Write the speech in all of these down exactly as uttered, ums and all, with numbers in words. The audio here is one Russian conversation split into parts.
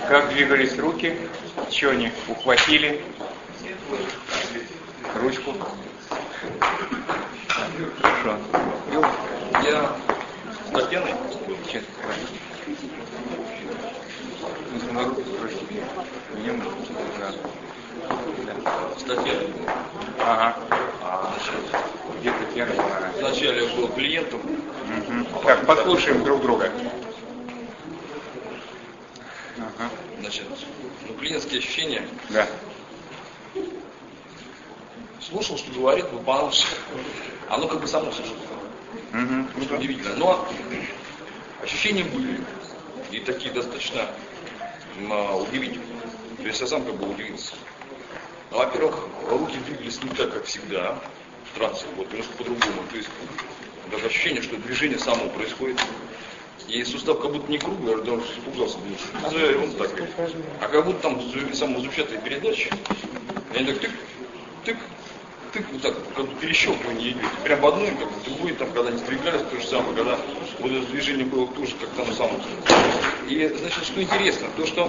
Как двигались руки? Что они ухватили? Ручку? Хорошо. Я с Татьяной. Сейчас. Нужно на руки сбросить. Мне нужно. Да. С Татьяной. Ага. А, Где Татьяна была? вначале я был клиентом. Угу. Так, послушаем друг друга. Ага. Значит, ну, клиентские ощущения. Да. Слушал, что говорит, выполнял. Оно как бы само слушало. Угу. Что удивительно. Но ощущения были. И такие достаточно м, удивительные. То есть я сам как бы удивился. Ну, во-первых, руки двигались не так, как всегда. В трансе, вот, немножко по-другому. То есть такое ощущение, что движение само происходит. И сустав как будто не круглый, я даже испугался, думаю, что за он так. А как будто там самозапечатанные передачи. И они так тык, тык, тык, вот так, как бы перещелкивание идет. Прям в одной, как в другой, там, когда они сдвигались, то же самое, когда вот это движение было тоже как там само. И, значит, что интересно, то, что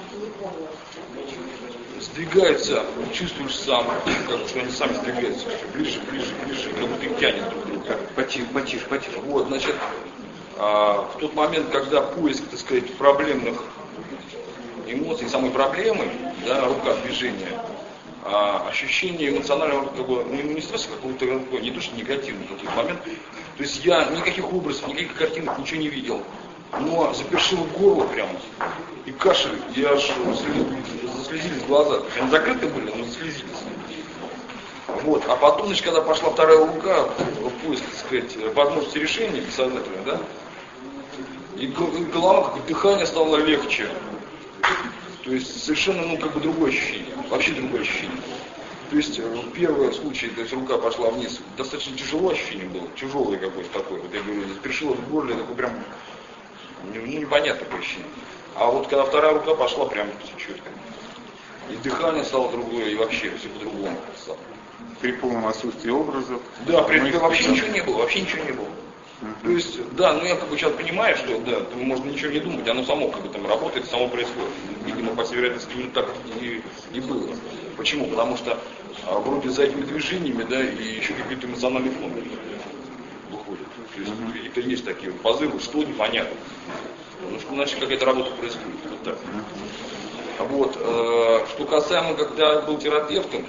сдвигаются, чувствуешь сам, как бы, что они сами сдвигаются, все ближе, ближе, ближе, как будто их тянет друг к другу. Потише, потише, потише. Вот, значит, а, в тот момент, когда поиск, так сказать, проблемных эмоций, самой проблемы, да, рука движения, а, ощущение эмоционального, как бы, ну, не стресса какого-то, не то, что негативный какой-то момент. То есть я никаких образов, никаких картинок, ничего не видел. Но запершило горло прямо. И кашель, я аж заслезились глаза. Они закрыты были, но заслезились. Вот. А потом, значит, когда пошла вторая рука, поиск, так сказать, возможности решения бессознательно, да, и голова, как дыхание стало легче. То есть совершенно, ну, как бы другое ощущение. Вообще другое ощущение. То есть в первом случае, то есть рука пошла вниз, достаточно тяжело ощущение было, тяжелое какое-то такое. Вот я говорю, запершило в горле, такое прям, ну, непонятное такое ощущение. А вот когда вторая рука пошла, прям все четко. И дыхание стало другое, и вообще все по-другому стало. При полном отсутствии образов. Да, при этом вообще ничего не было, вообще ничего не было. Uh-huh. То есть, да, ну я как бы сейчас понимаю, что да, можно ничего не думать, оно само как бы там работает, само происходит. Видимо, по всей вероятности, именно так и, и было. Почему? Потому что а, вроде за этими движениями, да, и еще какие-то эмоциональные фон выходят. То есть uh-huh. какие-то есть такие позывы, что непонятно. Ну, что значит какая-то работа происходит. Вот так. Uh-huh. Вот, э, что касаемо, когда я был терапевтом,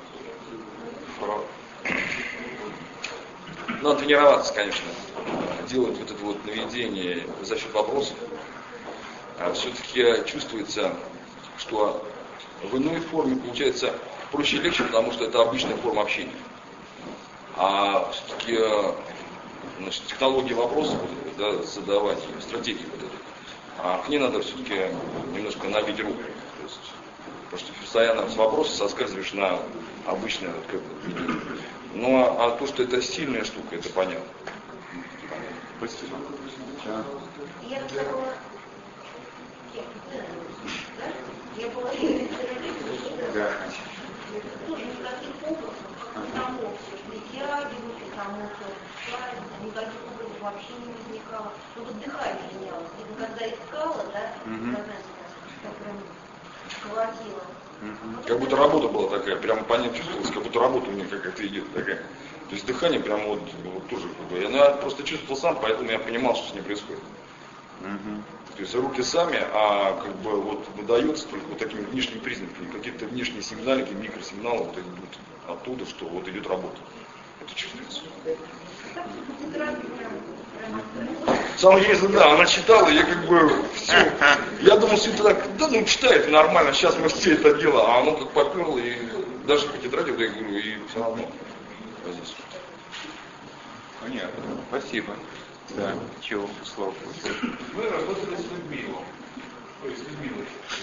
надо тренироваться, конечно, делать вот это вот наведение за счет вопросов. А все-таки чувствуется, что в иной форме получается проще и легче, потому что это обычная форма общения. А все-таки, значит, технология вопросов, да, задавать, стратегии вот этой, а к ней надо все-таки немножко набить руку. То есть, потому что постоянно с вопроса соскальзываешь на обычное вот, как бы, ну, а то, что это сильная штука, это понятно. Спасибо. Да. Я была, я была да. тоже никаких образов, само все притягивают, само все никаких образов вообще не возникало. Ну вот дыхание менялось. И когда искала, да, угу. так прям колотила. Угу. Как будто работа была такая, прямо понятно чувствовалось, как будто работа у меня какая-то идет такая. То есть дыхание прямо вот, вот тоже как бы. Я просто чувствовал сам, поэтому я понимал, что с ним происходит. Угу. То есть руки сами, а как бы вот выдается только вот такими внешними признаками, какие-то внешние сигналики, микросигналы вот идут оттуда, что вот идет работа. Это чувствуется. Самое интересное, да, она читала, я как бы все, я думал, все это так, да ну читает нормально, сейчас мы все это дело, а оно как поперло, и даже по тетради, да, я говорю, и все равно. Понятно, спасибо. Да, чего, слава Богу. Мы работали с Людмилой. Ой, с Людмилой.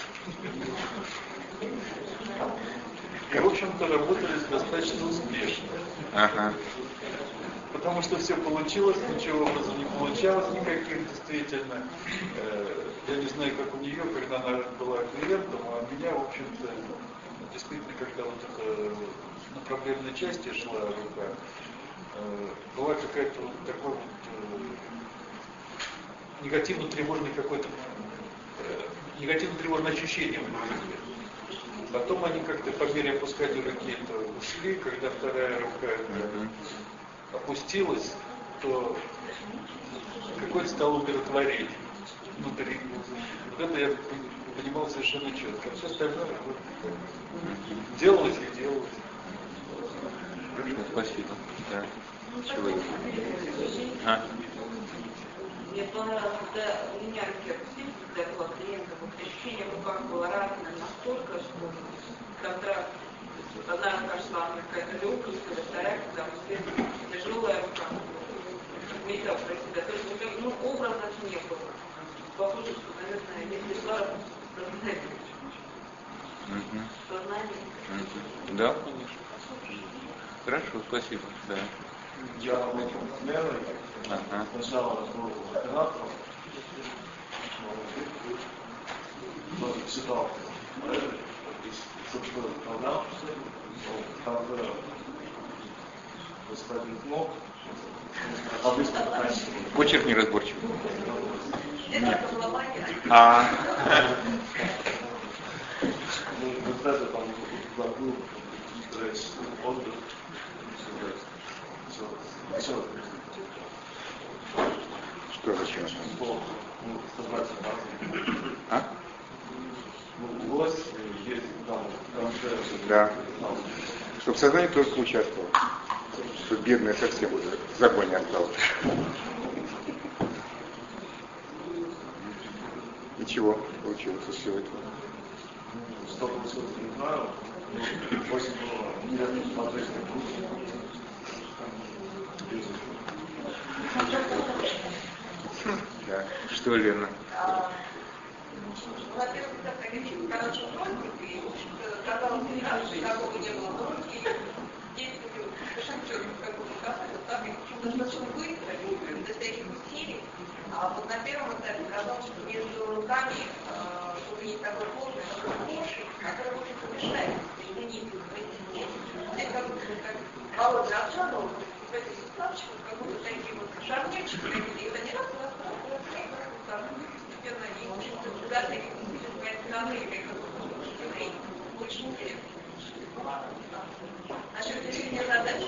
И, в общем-то, работали достаточно успешно. Ага. Потому что все получилось, ничего образа не получалось никаких, действительно. Я не знаю, как у нее, когда она была клиентом, а у меня, в общем-то, действительно, когда вот это на проблемной части шла рука, была какая-то вот такой вот негативно-тревожный какой-то негативные тревожные ощущения возникли. Потом они как-то по мере опускания руки ушли, когда вторая рука опустилась, то какое-то стало умиротворение внутри. Вот это я понимал совершенно четко. Все остальное вот, делалось и делалось. Хорошо, спасибо. Да. Чего? А? Мне понравилось, когда у меня когда была клиентка, вот ощущение в руках было разное настолько, что контракт, одна рука шла, какая-то легкая, вторая, когда тяжелая рука, метал про себя. То есть, ну, образов не было. Похоже, что, наверное, если шла сознание. Сознание. Да, конечно. Хорошо, спасибо. Да. Я работал с Лерой, ага. Сначала был оператором, тоже читал, собственно, программ, там господин Кноп, обычно раньше. Почерк неразборчивый. Нет. А. Ну, вот это там забыл, стараюсь отдых. Все. Что зачем? Ну, сознательно. А? Ну, лось есть там, там да. Чтобы сознание тоже поучаствовало. Чтобы бедная совсем уже в загоне осталась. Ничего, получилось из всего этого. Что получилось, не знаю. Очень было интересно смотреть на круг. Да. Что, Лена? Во-первых, как они короче фронтик, и, в общем-то, казалось, не раньше, такого не было фронтики, действовали совершенно четко, как бы показали, так, и почему-то достаточно быстро, без всяких усилий. А вот на первом этапе казалось, что между руками что-то есть такое плотное, такое хорошее, которое, в общем-то, мешает соединить их. Здесь как будто как Володя обжарил в этой ситуации, как будто такие вот шарнирчики, и это не раз, раз, раз, раз, раз, постепенно, и, в общем-то, даже очень интересно. Насчет решения задач.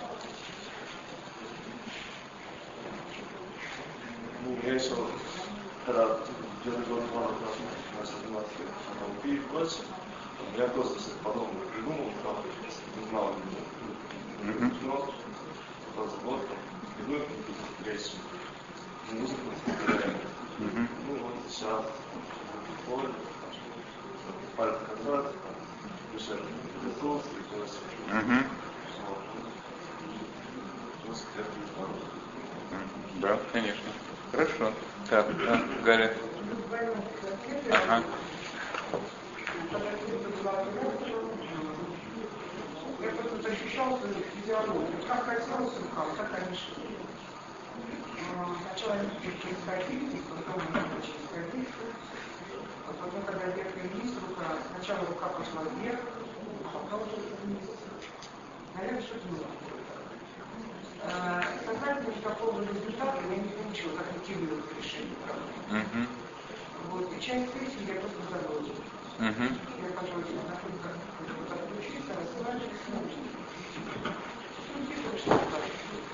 Ну, я еще, когда где-то год назад начал заниматься эн эл пи и прочее, я просто что-то подобное придумал, там, не знал, но просто вот, иду какие-то речи, музыку, ну вот сейчас, ходит, пальцы касаться, дышать ресурсы и прочее. Да, конечно. Хорошо. Так, да, Галя. Ага. Я просто ощущал свою физиологию. Как хотелось рукам, так они шли. Сначала они чуть-чуть сходились, потом они начали сходиться. А потом, когда вверх и вниз рука, сначала рука пошла вверх, а потом уже вниз. Наверное, что-то было. Сознательно никакого результата я не получила, как мотивировать решение. Uh-huh. Вот, и часть сессии я просто забыла. Uh-huh. Я пошла находиться, вот отключиться, расслабиться, снова. Ну, типа, что так.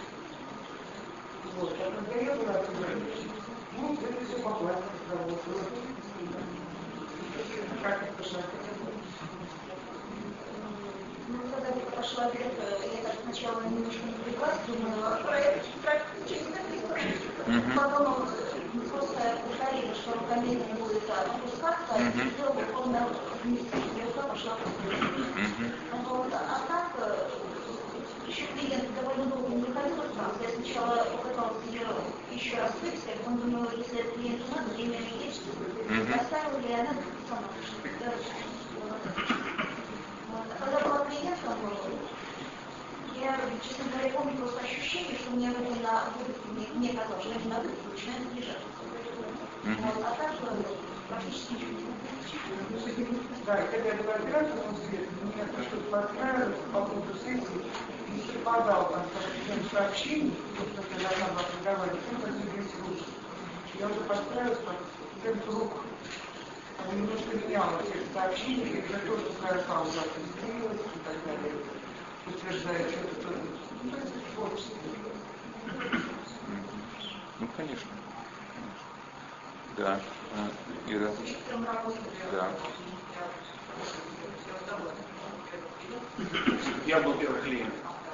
Вот, а когда я была оттуда, ну, это все по пластике сработало. Как это пошла? Ну, когда я пошла вверх, я так сначала немножко напряглась, думала, проект чисто быстро. Потом просто повторила, что рука медленно будет опускаться, и сделала ровно вместе, и рука пошла вверх. Вот, а так, еще клиент довольно долго не находил пространство. Я сначала попыталась ее еще раз вывести, а потом думала, если это клиенту надо, время есть, оставила ли она сама. Когда была клиентом, я, честно говоря, помню просто ощущение, что мне руки на выдохе, мне, мне казалось, что руки на выдохе начинают движаться. Вот, а так практически ничего не было. Да, и когда я была оператором света, мне это что-то понравилось по поводу сессии, не совпадал там с сообщений, то, что я должна была разговаривать, он разделились руки. Я уже подстраивалась под темп рук. он немножко менял текст сообщений, и за то, что своя пауза отреагировалась и так далее, утверждает что-то, ну, это творчество. Ну, конечно. Да. Ира. Да. Я был первый клиент.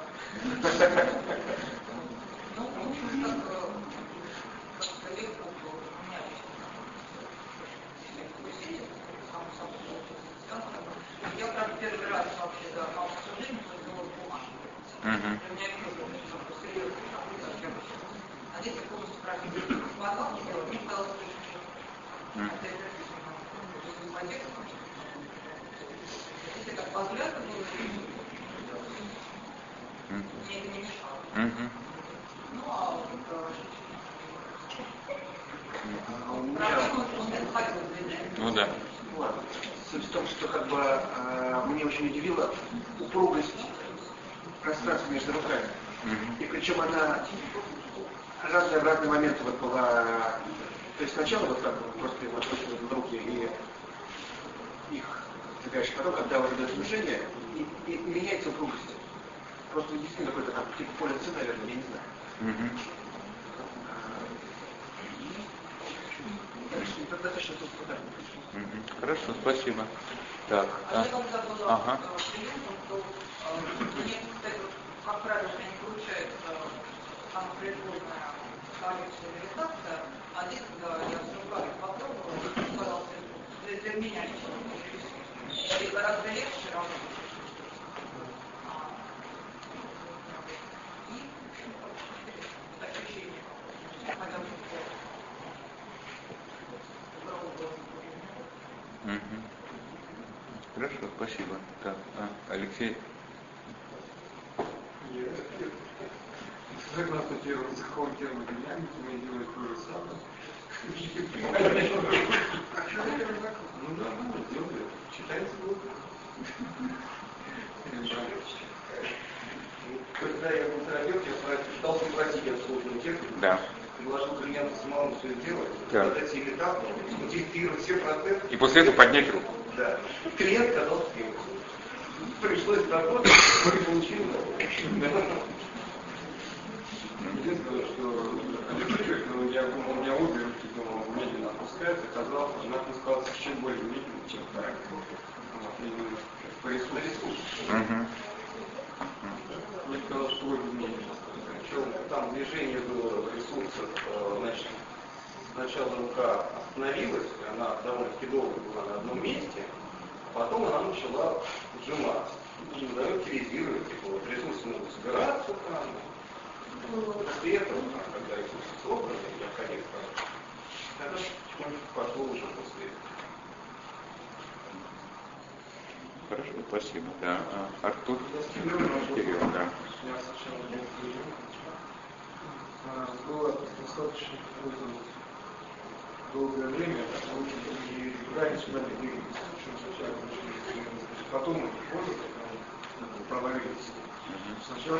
Я, правда, первый раз вообще за обсуждение позвонила бумажку. У меня тоже серьезно. А здесь я полностью практически смогла сделать, мне стало слышно. Если как по взгляду было, мне это не мешало. Ну, а вот проблема, что он не заходил в движение. Ну да. Вот. Суть в том, что как бы э, мне очень удивила упругость пространства между руками. Mm-hmm. И причем она разные в разные моменты вот была. То есть сначала вот так вот просто вот выкидывают руки и их сдвигаешь, потом, когда уже идет движение, и, и меняется упругость. Просто действительно какой-то там типа поле С, наверное, я не знаю. Mm-hmm. Это достаточно стандартно. Хорошо, спасибо. Так. А я когда была ага. клиентом, то мне, кстати, как правило, у меня не получается самопроизвольная коррекция или редакция, а здесь, когда я с руками попробовала, казалось, для, для меня лично и гораздо легче работать. И ощущение, хотя бы Угу. Хорошо, спасибо. Так, а, Алексей. Как раз таки языковой термин динамики мы делаем то же самое. Ну да, ну делаем. Читается глупо. Когда я был терапевт, я пытался просить обслуживание технику. Да. Предложил клиенту самому все сделать, да. Подать себе этапы, модифицировать все процессы. И после этого поднять руку. Да. Клиент казался клиентом. Пришлось работать, и получил. Единственное, что ну, я думал, у меня обе руки, думал, медленно опускается, казалось, она опускалась еще более медленно, чем так. По рисунку. Мне казалось, что обе медленно. Причем там движение было ресурсов, значит, сначала рука остановилась, она довольно-таки долго была на одном месте, а потом она начала сжиматься. И удается активизировать, типа, вот ресурсы могут собираться там. После этого, когда ресурсы собраны, я ходил, тогда потихонечку пошло уже после этого. Хорошо, спасибо. Да. А, Артур? Кирилл, да. Я сначала было достаточно долгое время, и раньше мы двигались, сначала потом мы позже провалились. Сначала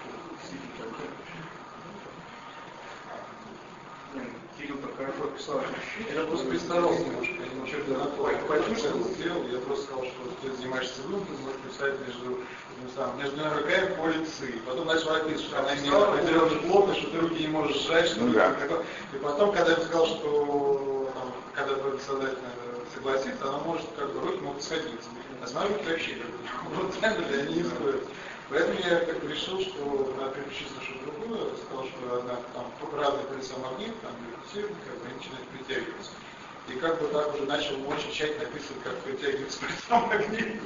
Кирилл так хорошо описал ощущения. Я просто представился немножко, я немножко почувствовал, сделал, я просто сказал, что ты занимаешься выпуском, можешь писать между, сам, между руками по лицу. Потом начал описывать, что она имела определенную плотность, что ты руки не можешь сжать, что ну, да. И потом, когда я сказал, что там, когда твой создательно согласится, она может, как бы, руки могут сходиться. А с моими руки вообще как бы, вот так вот, они не сходят. Поэтому я как бы решил, что надо переключиться на что-то другое, сказал, что одна там разные полюса магнит, там бьют, как бы они начинают притягиваться. И как бы так уже начал очень тщательно описывать, как притягивается полюса магнит.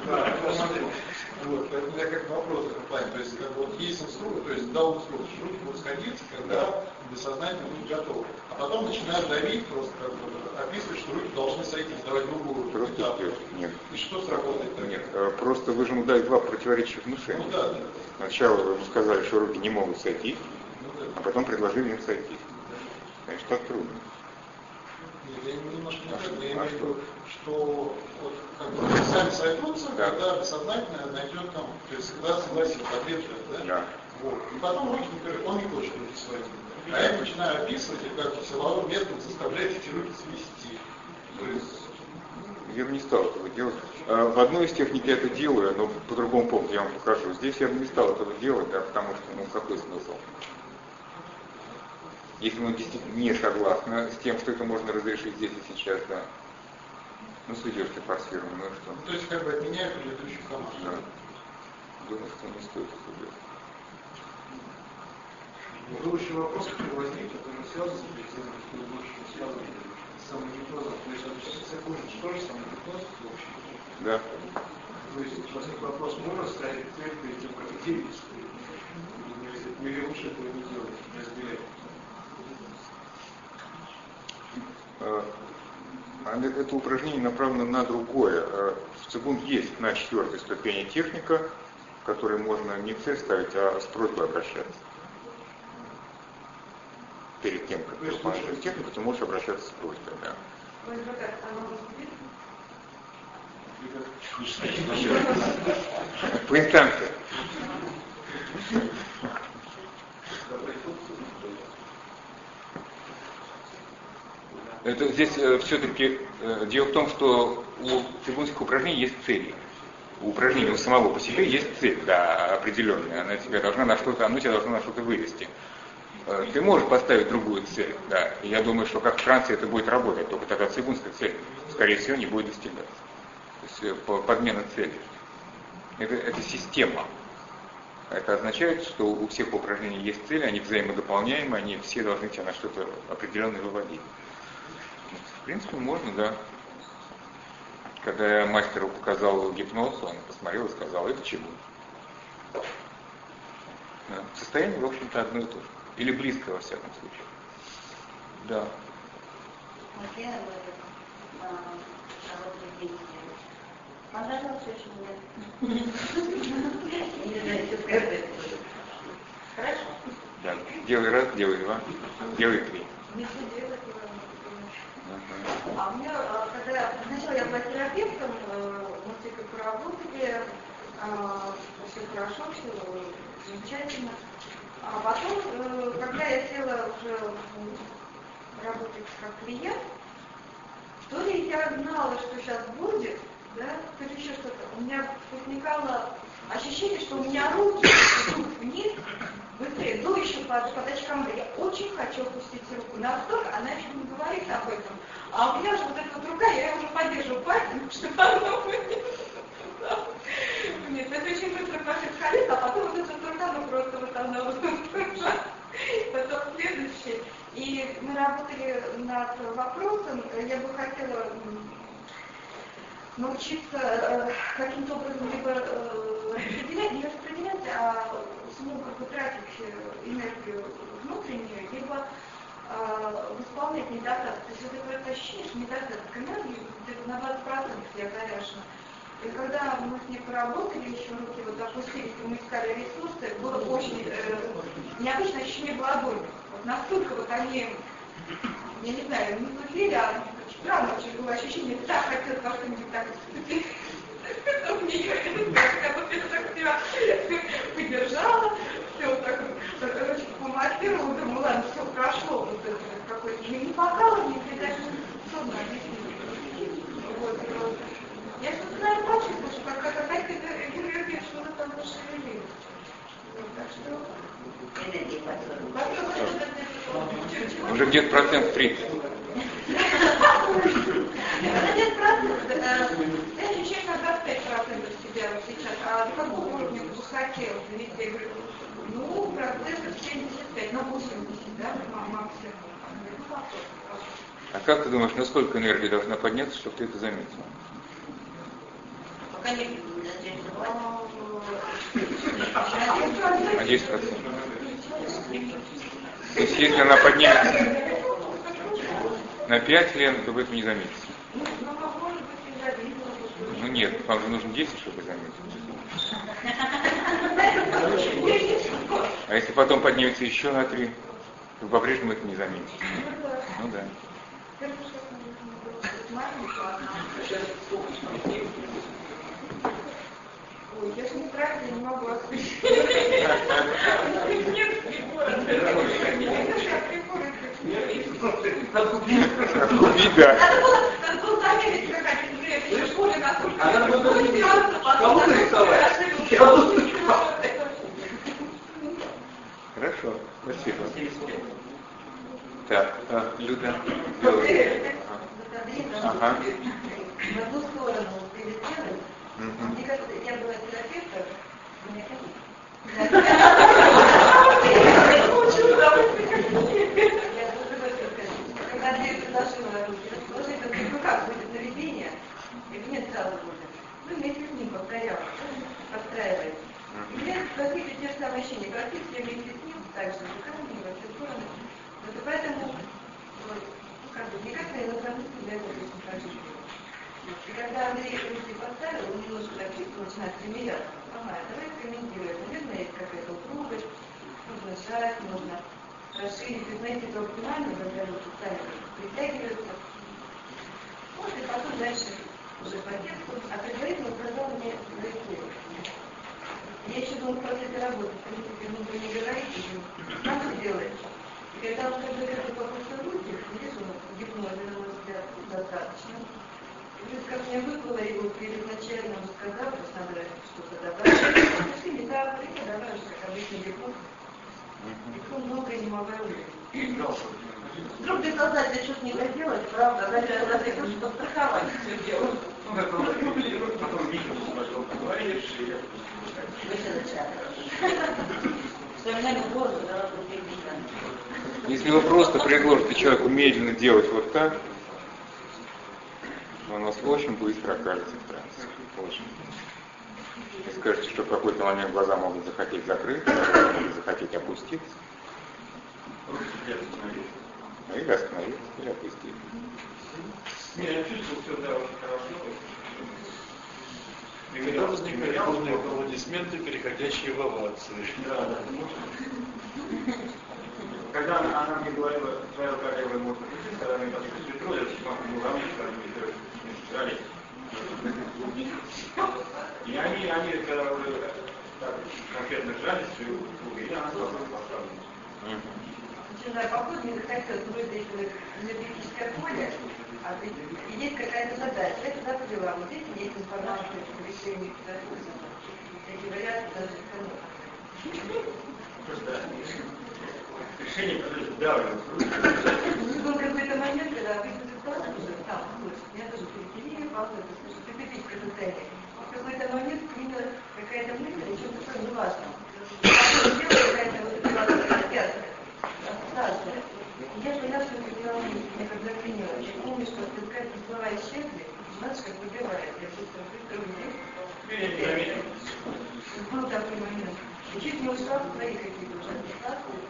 Вот, поэтому я как вопрос в этом плане. То есть как бы вот есть инструкция, то есть дал инструкцию, что руки будут сходиться, когда бессознательно будут готовы. А потом начинают давить, просто как бы описывать, что руки должны сойтись, давать другую руку. Просто нет. И что сработает? Нет, просто вы же ему дали два противоречивых внушения. Ну, да, да. Сначала вы ему сказали, что руки не могут сойтись, ну, да. а потом предложили им сойтись. Значит, так трудно. Нет, я немножко не так, я имею в виду, что вот, как бы, сами сойдутся, да. Когда бессознательно найдет там, то есть когда согласится, ответствует, да? Да. Вот. И потом руки, например, он не хочет руки свои. А я начинаю описывать, и как силовым методом заставлять эти руки свести. То есть Я бы не стал этого делать. В одной из техник я это делаю, но по другому поводу я вам покажу. Здесь я бы не стал этого делать, да, потому что, ну, какой смысл? Если мы действительно не согласны с тем, что это можно разрешить здесь и сейчас, да. Ну, сведешь ты форсированно, ну и что? То есть, как бы отменяю предыдущую команду. Да. Думаю, что не стоит это делать. Следующий вопрос, который возник, который связан с предыдущим, связан с самогипнозом. То есть, это секундочку, тоже самогипноз общий. Да. То есть, возник вопрос, можно ставить цель перед тем, как действовать? Или лучше этого не делать, не разделять? Это упражнение направлено на другое. В цигун есть на четвертой ступени техника, в которой можно не цель ставить, а с просьбой обращаться. Перед тем, как ты выполняешь технику, ты можешь обращаться с просьбой. Да. По инстанции. Это здесь э, все-таки э, дело в том, что у цигунских упражнений есть цели. У упражнения у самого по себе есть цель, да, определенная. Она тебя должна на что-то, оно тебя должно на что-то вывести. Э, ты можешь поставить другую цель, да. И я думаю, что как в трансе это будет работать, только тогда цигунская цель, скорее всего, не будет достигаться. То есть э, подмена цели. Это, это система. Это означает, что у всех упражнений есть цели, они взаимодополняемы, они все должны тебя на что-то определенное выводить. В принципе, можно, да. Когда я мастеру показал гипноз, он посмотрел и сказал, это чему? Да. Состояние, в общем-то, одно и то же. Или близко, во всяком случае. Да. Хорошо? Да. Делай раз, делай два, делай три. А у меня, когда сначала я была терапевтом, мы с Викой поработали, все хорошо, все замечательно. А потом, когда я села уже работать как клиент, то ли я знала, что сейчас будет, да, то ли еще что-то, у меня возникало ощущение, что у меня руки идут вниз, быстрее, ну еще под, под очком, я очень хочу опустить руку. Настолько она еще не говорит об этом. А у меня же вот эта вот рука, я ее уже поддерживаю пальцем, чтобы она вниз. Нет, это очень быстро происходит, а потом вот эта вот рука, ну просто вот она вот потом следующий. И мы работали над вопросом, я бы хотела научиться э, каким-то образом либо э, распределять, не распределять, а самому как бы тратить энергию внутреннюю, либо э, восполнять недостаток. То есть вот это ощущение, что недостаток энергии где-то на двадцать процентов я заряжена. И когда мы с ней поработали, еще руки вот опустились, и мы искали ресурсы, было очень э, необычное ощущение в ладони. Вот настолько вот они, я не знаю, не выглядели, а странно очень было ощущение, так хотелось во что-нибудь так в нее, как будто я так себя поддержала, все вот так вот, помассировала, думаю, ладно, все прошло, вот это какое-то, не покалывание, мне даже трудно объяснить. Вот, я что-то, наверное, почувствовала, что какая-то энергия что-то там пошевелилась. Так что... Уже где-то процент тридцать. десять процентов. Я ощущаю, как двадцать пять процентов себя сейчас. А на каком уровне бы хотелось? Видите, я говорю, ну, процентов семьдесят пять, ну, восемьдесят, да, максимум. А как ты думаешь, насколько энергия должна подняться, чтобы ты это заметил? Пока не А десять процентов. То есть если она поднимется на пять лет, то вы это не заметите. Ну нет, вам же нужно десять, чтобы заметить. А если потом поднимется еще на три, то по-прежнему это не заметите. Ну да. Ой, я же не правильно, я не могу ответить. Нет прибора. Вида. Надо было замерить, какая-то Она будет кому нарисовать? Я буду рисовать. Хорошо, спасибо. Так, а, Люда. Ага. В одну сторону переделать. Мне кажется, я была терапевтом, мне кажется. Когда дверь предложила руки, расположить, ну как будет наведение, и мне сразу будет. Ну, вместе с ним повторяла, подстраиваясь. И мне возникли те же самые ощущения, практически вместе с ним, так же руками, во все стороны. Вот и поэтому, вот, как бы, мне как-то иногда мысли для этого очень хорошо. И когда Андрей руки поставил, он немножко так чисто начинает примиряться. Ага, давай комментируем. Наверное, есть какая-то упругость, нужно сжать, можно расширить. И знаете, это оптимально, когда руки сами притягиваются. Вот, и потом дальше уже по тексту. А предварительно сказал мне Алексей. Я еще думала, после этой работы, в принципе, ну, вы не говорите, сам все делаешь. И когда он каждый раз попустил руки, видишь, он гипнозе, на мой взгляд, достаточно. И как мне выпало его перед начальным сказал, что надо что-то добавить. Пошли метафоры, я добавишь, как обычный гипноз. Гипноз много не могла увидеть. Вдруг ты сознательно что-то не доделать, правда, а дальше надо сделать, чтобы страховать все дело. Потом видео пошел, поговоришь, и... Если вы просто предложите человеку медленно делать вот так, он вас очень быстро окажется в трансе. Очень. Вы скажете, что в какой-то момент глаза могут захотеть закрыться, могут захотеть опуститься. Или остановиться, или опустить. Не, я чувствую все, да, очень хорошо. И когда возникают бурные аплодисменты, переходящие в овации. Да, да. Когда она, она мне говорила, твоя рука левая может включиться, когда мне подошли к метро, я ну, равнее, когда мы стирали. И они, они, когда уже так конкретно сжались, и она сразу поставила. Начиная поход, мне захотелось выдать энергетическое поле, а и есть какая-то задача. Я туда повела. Вот здесь есть информация по решению педагогов. Эти варианты даже экономят. Просто решение, которое давливает. Был какой-то момент, когда обычно ситуация уже там, я тоже перекинила, похоже, что специфическое состояние. В какой-то момент именно какая-то мысль, о чем-то такое неважном. Какая-то вот эта связка. Я поняла, что это дело мне как заклинило. Я помню, что сказать, слова исчезли, знаешь, как выбивает. Я быстро быстро увидела. Был такой момент. И чуть не ушла в свои какие-то уже ассоциации.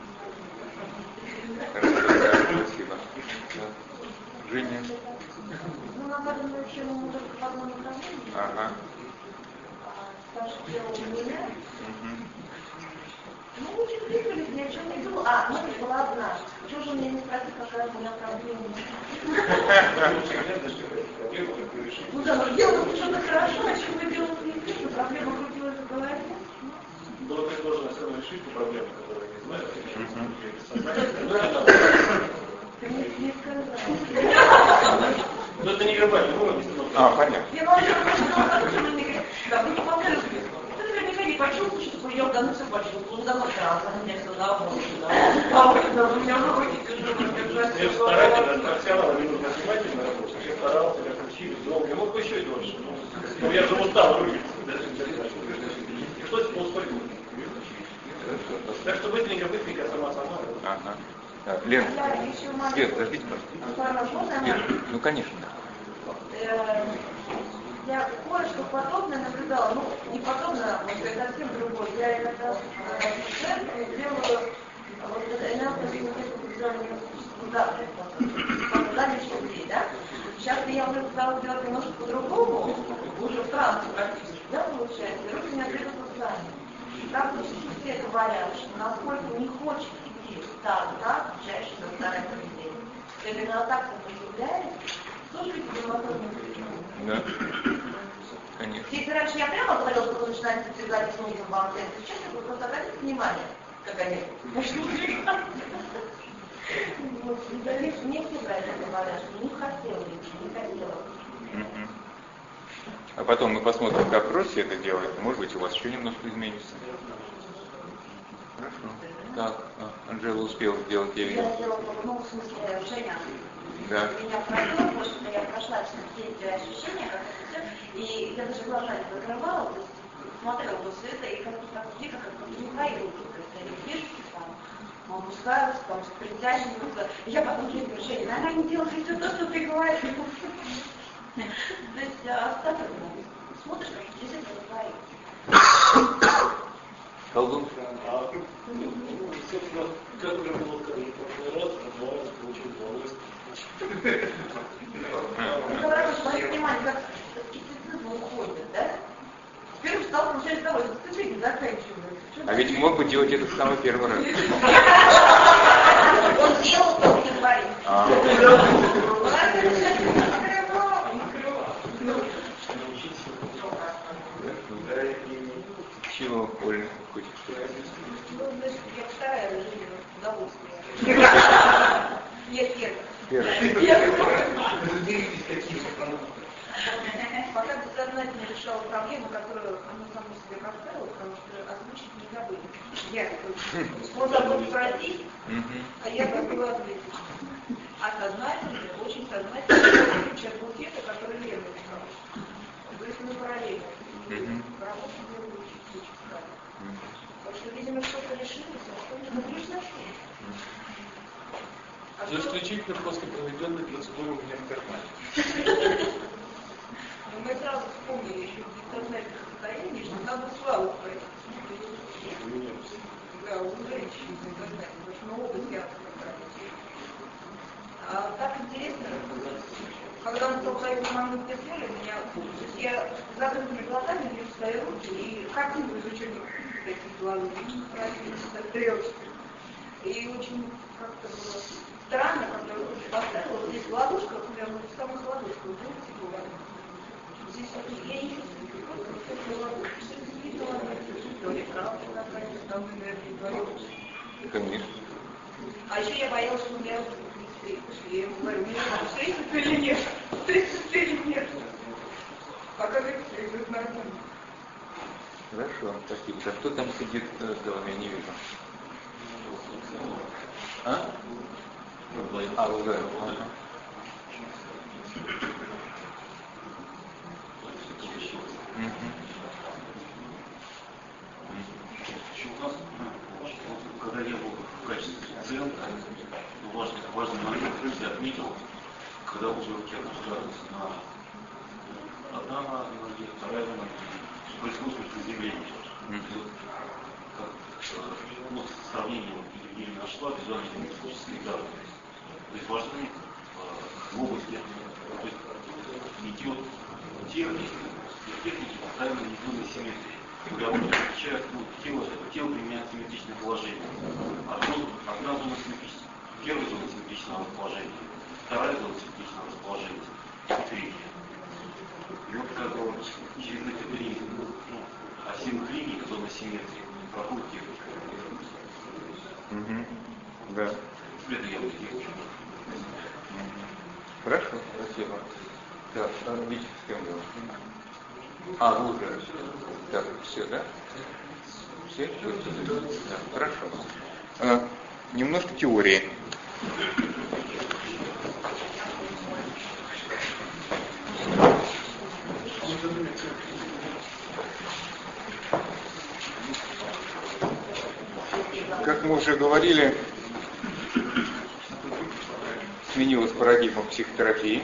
Спасибо. Женя. Ну, наверное, вообще мы только в одном направлении. Ага. Саша делал меня. Ну, очень прикольно, ни о чем не думала. А, ну, это была одна. Чего же мне не спросить, какая у меня проблема? Ну да, но делала что-то хорошо, а чем мы делали не видно, проблема крутилась в голове. Было предложено все равно решить ту проблему, которую не знаю. Ты мне не сказала. Но это не вербально, ну, А, понятно. Я вам сказала, что мне говорят, да, вы не показываете. Ты наверняка не почувствовал, что такое, я давно все почувствовал, он давно крался, у меня все давно, да. У меня уже руки тяжелые, я стараюсь, профессионалы минут внимательно работать, я старался, как учили, долго, я мог бы еще и дольше, но я же устал рубиться. Пришлось ускорить. Так что быстренько, быстренько, сама сама. Ага. Так, Лена, Свет, подождите, пожалуйста. Лена, ну, конечно. Я кое-что подобное наблюдала, ну, не подобное, а это совсем другое. Я иногда в делаю вот это энергию удары, ударить людей, да? Сейчас я уже стала делать немножко по-другому, уже в трансе практически, да, получается, и руки у меня двигаются в здание. Правда, все говорят, что насколько не хочет идти так, да, чаще за второе поведение. Когда так сопротивляется, слушайте демократию. Да, конечно. Если раньше я прямо говорила, что вы начинаете связать с снизу в анте, сейчас вы просто обратите внимание, как они начнут убегать. Мне все про это говорят, что не хотела, не хотела. А потом мы посмотрим, как Россия это делает. Может быть, у вас еще немножко изменится. Хорошо. Так, Анжела успела сделать, я вижу. Я сделала, ну, в смысле, Женя. Да. Меня пробило, потому что я прошла все эти ощущения, как это все, и я даже глаза не закрывала, то есть смотрела на все это, и как-то так дико, как-то не проявила. То есть они движутся там, опускаются, там, притягиваются. И я потом говорю, Женя, наверное, не делать все то, что ты говоришь. То есть остаток, смотришь, как действительно творится. Колдун? А, ну, собственно, как работал каждый раз, называется, получил удовольствие. Ну, когда вы смотрите, внимание, как скептицизм уходит, да? Теперь уж стал получать удовольствие, действительно заканчивается. А ведь мог бы делать это с самого первого раза. Он делал, то не говорит. Чего, Оля, хочешь сказать? Ну, значит, я вторая жизнь удовольствие. Нет, нет. Пока бессознательно решала проблему, которую она сама себе поставила, потому что озвучить не забыли. Я он забыл спросить, а я забыла ответить. А сознательно, очень сознательно, сейчас был те, которые Лена искала. То есть мы параллельно. Работу делали очень правильно. Потому что, видимо, что-то решилось, а что-то мы лишь нашли. За исключительно после проведенной процедуры в интернете. Но мы сразу вспомнили еще в бессознательном состоянии, что надо славу пройти. Да, увеличить бессознательно, потому что мы оба связаны. А так интересно, когда он стал ходить в маму писали, меня, я с закрытыми глазами вижу свои руки и картинку изучили таких глазов, стрелочки. И очень как-то было странно, когда я поставила вот здесь ладошка, прямо вот самая ладошка, вот видите, была. Здесь вот я не чувствую, просто вот ладошка. Что это не видела, то ли правда какая-то, там, наверное, вдвоем. Конечно. А еще я боялась, что у меня я ему говорю, у меня встретится или нет? Встретится или нет? Пока говорит, нормально. Хорошо, спасибо. А кто там сидит с головой, я не вижу. А? А, Лугаев. Ага. Когда я был в качестве пациента, важный, важный момент, я отметил, когда уже руки опускаются на одна ноги, вторая нога, происходит приземление. Как ну, сравнение Евгения нашла визуальные лингвистические данные. То есть важны в области, то есть идет техника, и техники поставлены в неизменной симметрии. Когда вот отвечает ну, тело, тело применяет симметричное положение. Одно, одна зона симметричная, первая зона симметричного расположения, вторая зона симметричного расположения, и третья. И вот как вот через эти три ну, осевых линий, зона симметрии, проходит техника. Угу. Да. Это я вот делаю. Хорошо, спасибо. Так, а Витя с кем был? А, вы уже. Так, все, да? Все? Да, хорошо. А, немножко теории. Как мы уже говорили, сменилась парадигма психотерапии.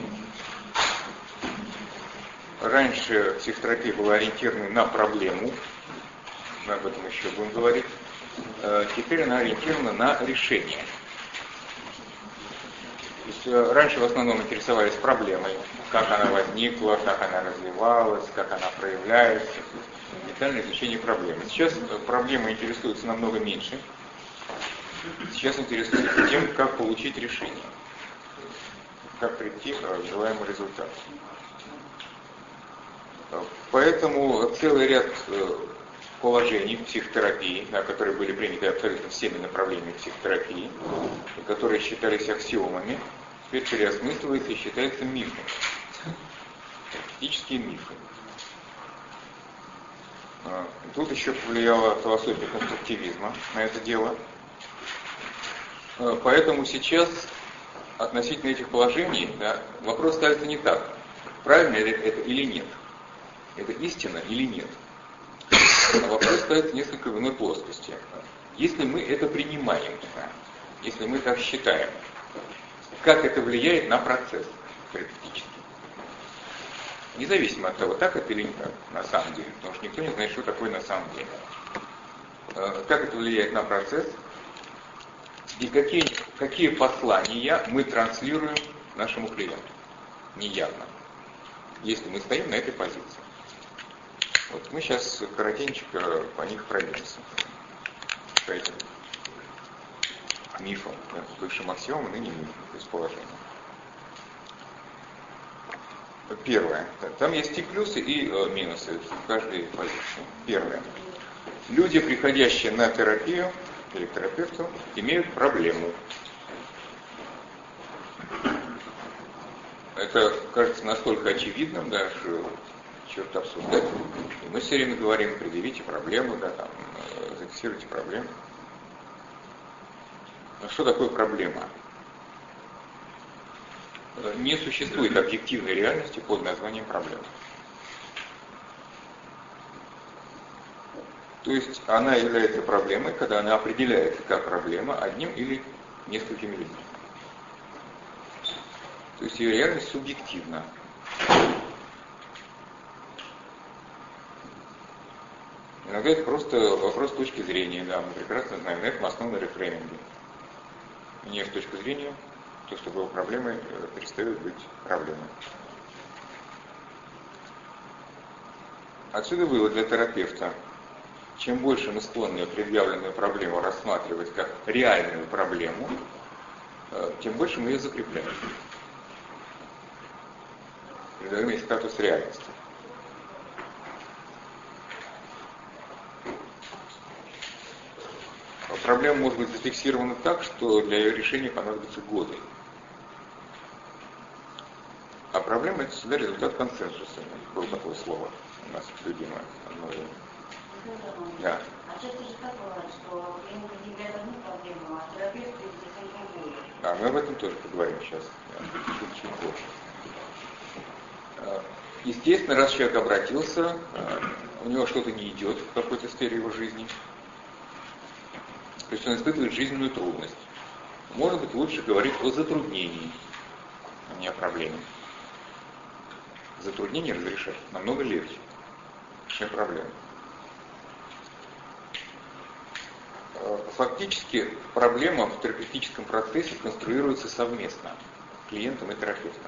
Раньше психотерапия была ориентирована на проблему, мы об этом еще будем говорить. Теперь она ориентирована на решение. То есть раньше в основном интересовались проблемой, как она возникла, как она развивалась, как она проявляется, детальное изучение проблемы. Сейчас проблемы интересуются намного меньше. Сейчас интересуются тем, как получить решение, как прийти к желаемому результату. Поэтому целый ряд положений в психотерапии, которые были приняты абсолютно всеми направлениями психотерапии, которые считались аксиомами, теперь переосмысливаются и считаются мифами. Практические мифы. Тут еще повлияла философия конструктивизма на это дело. Поэтому сейчас относительно этих положений, да, вопрос ставится не так, правильно это или нет, это истина или нет. А вопрос ставится несколько в иной плоскости. Если мы это принимаем, да, если мы так считаем, как это влияет на процесс теоретически? Независимо от того, так это или не так, на самом деле, потому что никто не знает, что такое на самом деле. Как это влияет на процесс и какие, какие послания мы транслируем нашему клиенту, неявно, если мы стоим на этой позиции. Вот мы сейчас коротенько по них пройдемся. По этим мифам, да, бывшим аксиомам, ныне мифом, то есть положением. Первое. Там есть и плюсы, и э, минусы в каждой позиции. Первое. Люди, приходящие на терапию или к терапевту, имеют проблему. Это кажется настолько очевидным, да, что черт обсуждать. И мы все время говорим, предъявите проблему, да, там, э, зафиксируйте проблему. Но что такое проблема? Не существует объективной реальности под названием проблема. То есть она является проблемой, когда она определяется как проблема одним или несколькими людьми. То есть ее реальность субъективна. Иногда это просто вопрос точки зрения, да, мы прекрасно знаем, на этом основаны рефрейминги. Не с точки зрения, то, что было проблемой, перестает быть проблемой. Отсюда вывод для терапевта. Чем больше мы склонны предъявленную проблему рассматривать как реальную проблему, тем больше мы ее закрепляем. Придаем ей статус реальности. Проблема может быть зафиксирована так, что для ее решения понадобятся годы. А проблема — это всегда результат консенсуса. Было такое слово у нас любимое. Одно время. Да. А часто же так бывает, что клиент предъявляет одну проблему, а терапевт совсем другую. Да, мы об этом тоже поговорим сейчас. Чуть-чуть позже. Естественно, раз человек обратился, у него что-то не идет в какой-то сфере его жизни. То есть он испытывает жизненную трудность. Может быть, лучше говорить о затруднении, а не о проблеме. Затруднение разрешать намного легче, чем проблема. Фактически проблема в терапевтическом процессе конструируется совместно клиентом и терапевтом.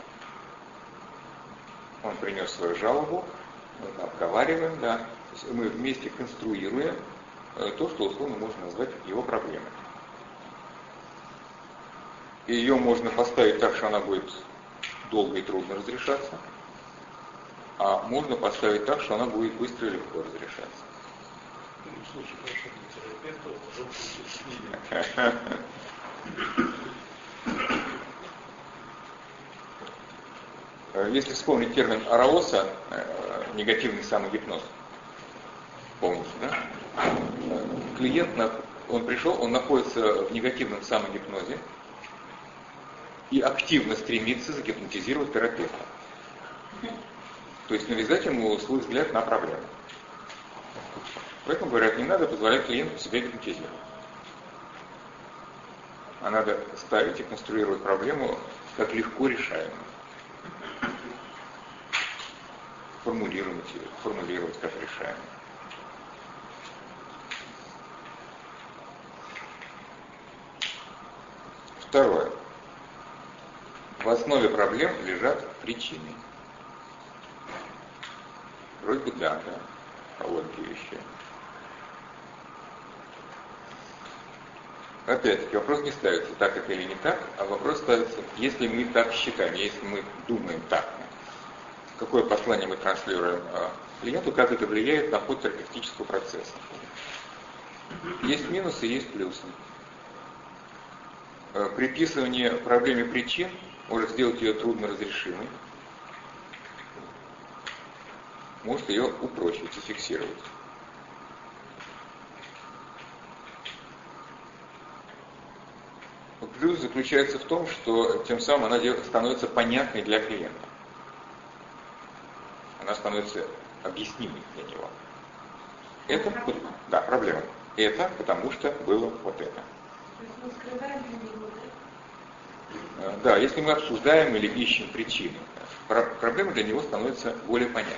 Он принес свою жалобу, мы обговариваем, да, то есть мы вместе конструируем то, что условно можно назвать его проблемой. И ее можно поставить так, что она будет долго и трудно разрешаться, а можно поставить так, что она будет быстро и легко разрешаться. В случае хорошего терапевта, Если вспомнить термин Араоса, негативный самогипноз, помните, да? Клиент, он пришел, он находится в негативном самогипнозе и активно стремится загипнотизировать терапевта. То есть навязать ему свой взгляд на проблему. Поэтому говорят, не надо позволять клиенту себя гипнотизировать. А надо ставить и конструировать проблему как легко решаемую. Формулировать ее, формулировать как решаемую. Второе. В основе проблем лежат причины. Вроде бы да, да, по логике вещей. Опять-таки, вопрос не ставится, так это или не так, а вопрос ставится, если мы так считаем, если мы думаем так, какое послание мы транслируем клиенту, как это влияет на ход терапевтического процесса. Есть минусы, есть плюсы. Приписывание проблеме причин может сделать ее трудно разрешимой, может ее упрочить и фиксировать. плюс заключается в том, что тем самым она становится понятной для клиента. Она становится объяснимой для него. Это, проблема? Да, проблема. Это потому что было вот это. То есть мы скрываем для него, да? Да, если мы обсуждаем или ищем причины, проблема для него становится более понятной.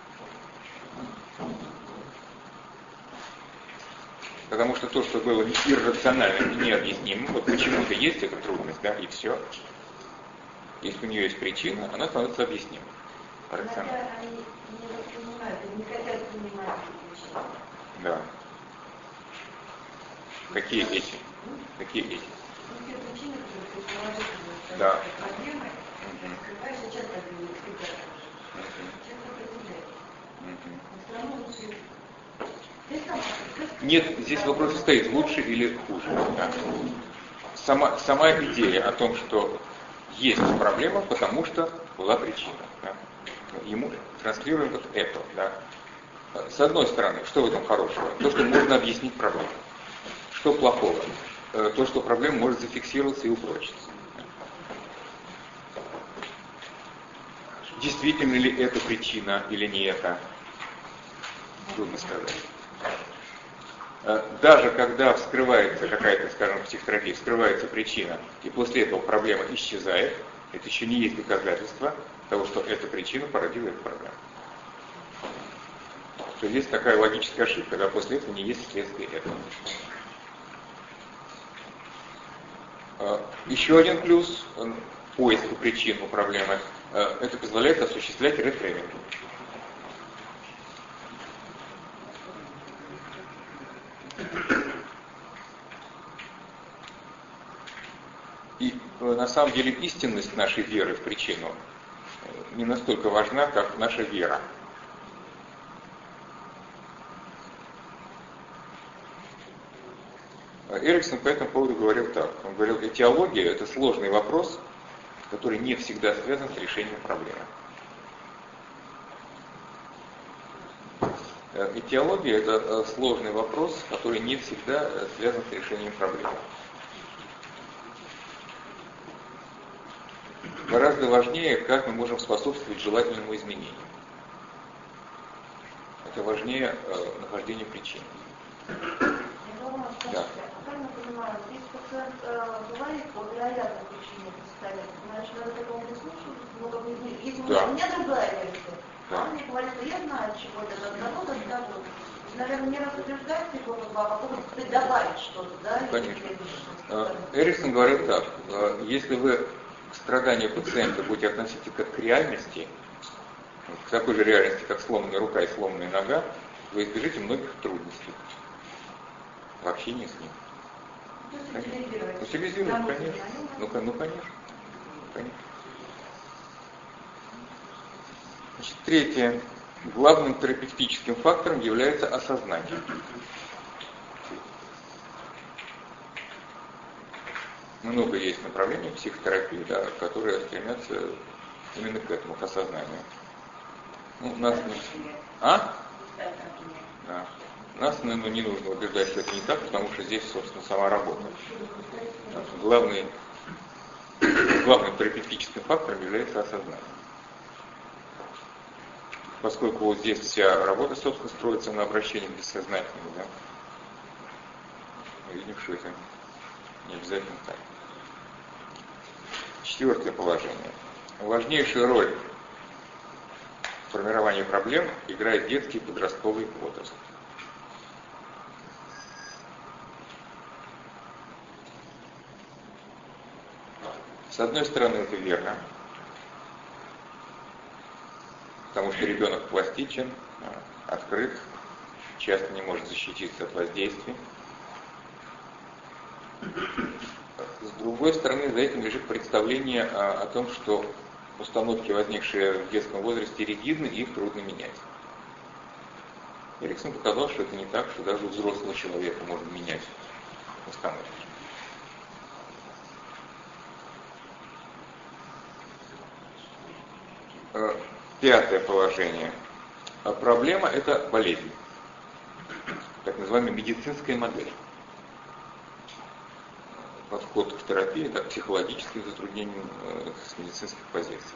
Потому что то, что было иррациональным и необъяснимым, вот почему-то есть эта трудность, да, и все. Если у нее есть причина, она становится объяснимой. Рационально. Иногда они не воспринимают, они не хотят принимать эти причины. Да. Какие эти? Какие эти? Ну, те причины, которые предположительно Да. проблемы, Мгм. скрываешь, и часто они всегда Мгм. часто определяют. Мгм. Но все равно лучше... Ты сам, ты Нет, здесь вопрос стоит, лучше или хуже. Да. Сама, сама идея о том, что есть проблема, потому что была причина. Да. Ему транслируем вот это. Да. С одной стороны, что в этом хорошего? То, что можно объяснить проблему. Что плохого? То, что проблема может зафиксироваться и упрочиться. Действительно ли это причина или не это? Трудно сказать. Даже когда вскрывается какая-то, скажем, психотерапия, вскрывается причина, и после этого проблема исчезает, это еще не есть доказательство того, что эта причина породила эту проблему. То есть есть такая логическая ошибка, когда после этого не есть следствие этого. Еще один плюс поиска причин у проблемы – это позволяет осуществлять ретрейнинг. И на самом деле истинность нашей веры в причину не настолько важна, как наша вера. Эриксон по этому поводу говорил так. Он говорил, этиология – это сложный вопрос, который не всегда связан с решением проблемы. Этиология – это сложный вопрос, который не всегда связан с решением проблемы. Гораздо важнее, как мы можем способствовать желательному изменению. Это важнее э, нахождения причин. Да. Правильно понимаю, если пациент э, говорит о вероятной причине состояния, значит, надо к этому прислушиваться, но как бы, если Да. у меня другая версия, Да. а он мне говорит, что я знаю, чего это от того, от того. Наверное, не раз утверждать психолога, а попробовать добавить что-то, да? Конечно. Или- Эриксон говорил так, э, если вы страдания пациента будете относить как к реальности, к такой же реальности, как сломанная рука и сломанная нога, вы избежите многих трудностей в общении с ним. Утилизировать. Утилизировать, Потому что конечно. они- Ну, ну конечно. конечно. Значит, третье. Главным терапевтическим фактором является осознание. Много есть направлений психотерапии, да, которые стремятся именно к этому, к осознанию. Ну, нас не... А? Да. Нас, наверное, не нужно убеждать, что это не так, потому что здесь, собственно, сама работа. Главный, главным терапевтическим фактором является осознание. Поскольку вот здесь вся работа, собственно, строится на обращении к бессознательному, да, мы видим, что это не обязательно так. Четвертое положение. Важнейшую роль в формировании проблем играет детский и подростковый возраст. С одной стороны, это верно, потому что ребенок пластичен, открыт, часто не может защититься от воздействий. С другой стороны, за этим лежит представление о, о том, что установки, возникшие в детском возрасте, ригидны, и их трудно менять. Эриксон показал, что это не так, что даже у взрослого человека можно менять установки. Пятое положение. Проблема – это болезнь. Так называемая медицинская модель. подход к терапии, так, к психологическим затруднениям э, с медицинских позиций.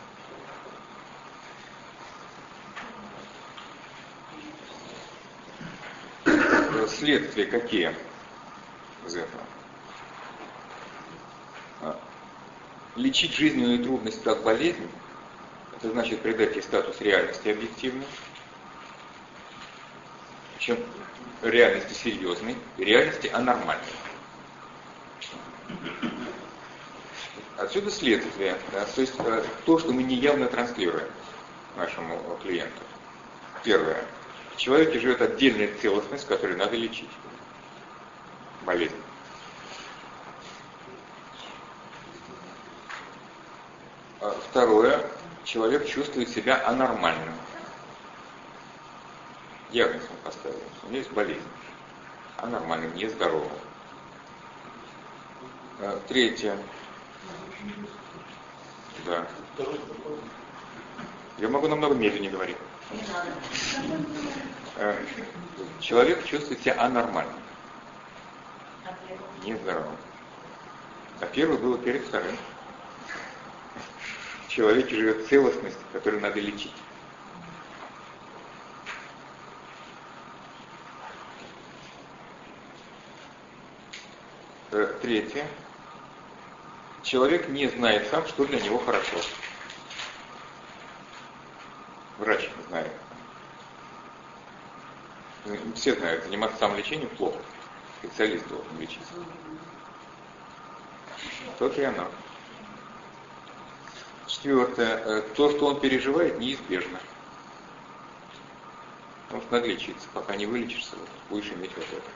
Следствия какие из этого? Лечить жизненную трудность как болезнь, это значит придать ей статус реальности объективной, чем реальности серьезной, реальности анормальной. Отсюда следствие, да, то есть то, что мы неявно транслируем нашему клиенту. Первое. В человеке живет отдельная целостность, которую надо лечить. Болезнь. Второе. Человек чувствует себя анормальным. Диагноз он поставил. У него есть болезнь. Анормальным, нездоровым. Третье. Да. Я могу намного медленнее говорить. Человек чувствует себя анормальным. Нездоровым. А первое было перед вторым. В человеке живет целостность, которую надо лечить. Третье. Человек не знает сам, что для него хорошо. Врач знает. Все знают, заниматься самолечением плохо. Специалист должен лечиться. Тот и оно. Четвертое. То, что он переживает, неизбежно. Потому что надо лечиться. Пока не вылечишься, вот, будешь иметь вот это.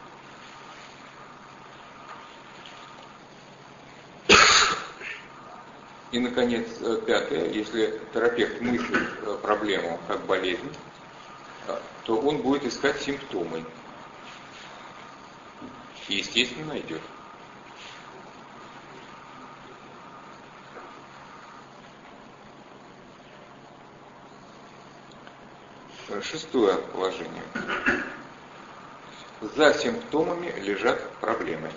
И, наконец, пятое. Если терапевт мыслит проблему как болезнь, то он будет искать симптомы. И, естественно, найдет. Шестое положение. За симптомами лежат проблемы.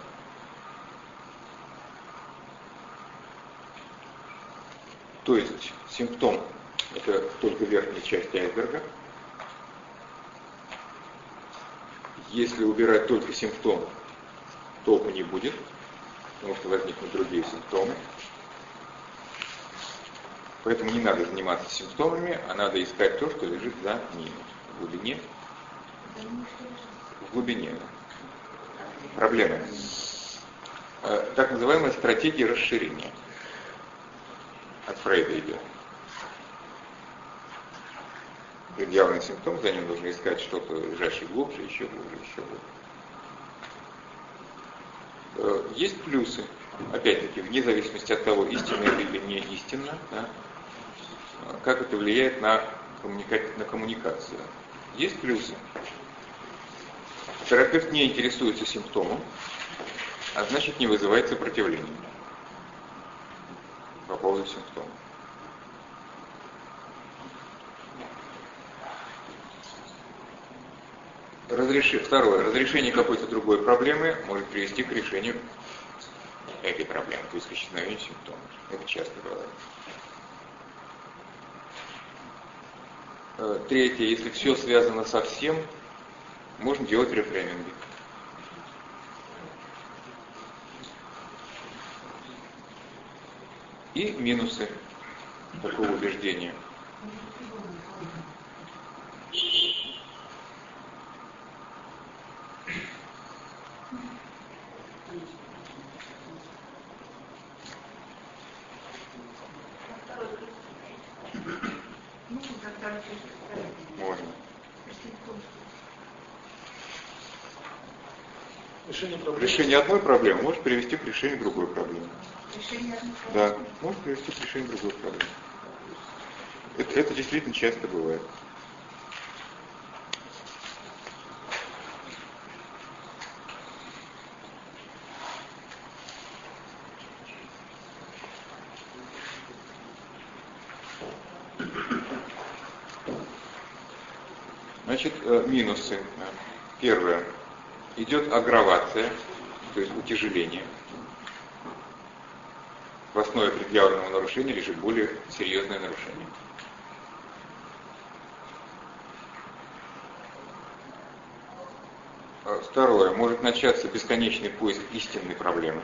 То есть симптом – это только верхняя часть айсберга. Если убирать только симптом, толку не будет, потому что возникнут другие симптомы. Поэтому не надо заниматься симптомами, а надо искать то, что лежит за ними. В глубине. В глубине. Проблемы. Так называемая стратегия расширения. От Фрейда идет. Предъявленный симптом, за ним нужно искать что-то лежащее глубже, еще глубже, еще глубже. Есть плюсы, опять-таки, вне зависимости от того, истинно или не истинно, да, как это влияет на, коммуника... на коммуникацию. Есть плюсы. Терапевт не интересуется симптомом, а значит не вызывает сопротивления по поводу симптома. Разреши... Второе. Разрешение какой-то другой проблемы может привести к решению этой проблемы, то есть к исчезновению симптомов. Это часто бывает. Третье. Если все связано со всем, можно делать рефрейминги. И минусы такого убеждения. Можно. Решение, проблемы. Решение одной проблемы может привести к решению другой проблемы. Да, может привести к решению другой проблемы. Это, это действительно часто бывает. Значит, минусы. Первое. Идет аггравация, то есть утяжеление. в основе предъявленного нарушения лежит более серьезное нарушение. Второе. Может начаться бесконечный поиск истинной проблемы.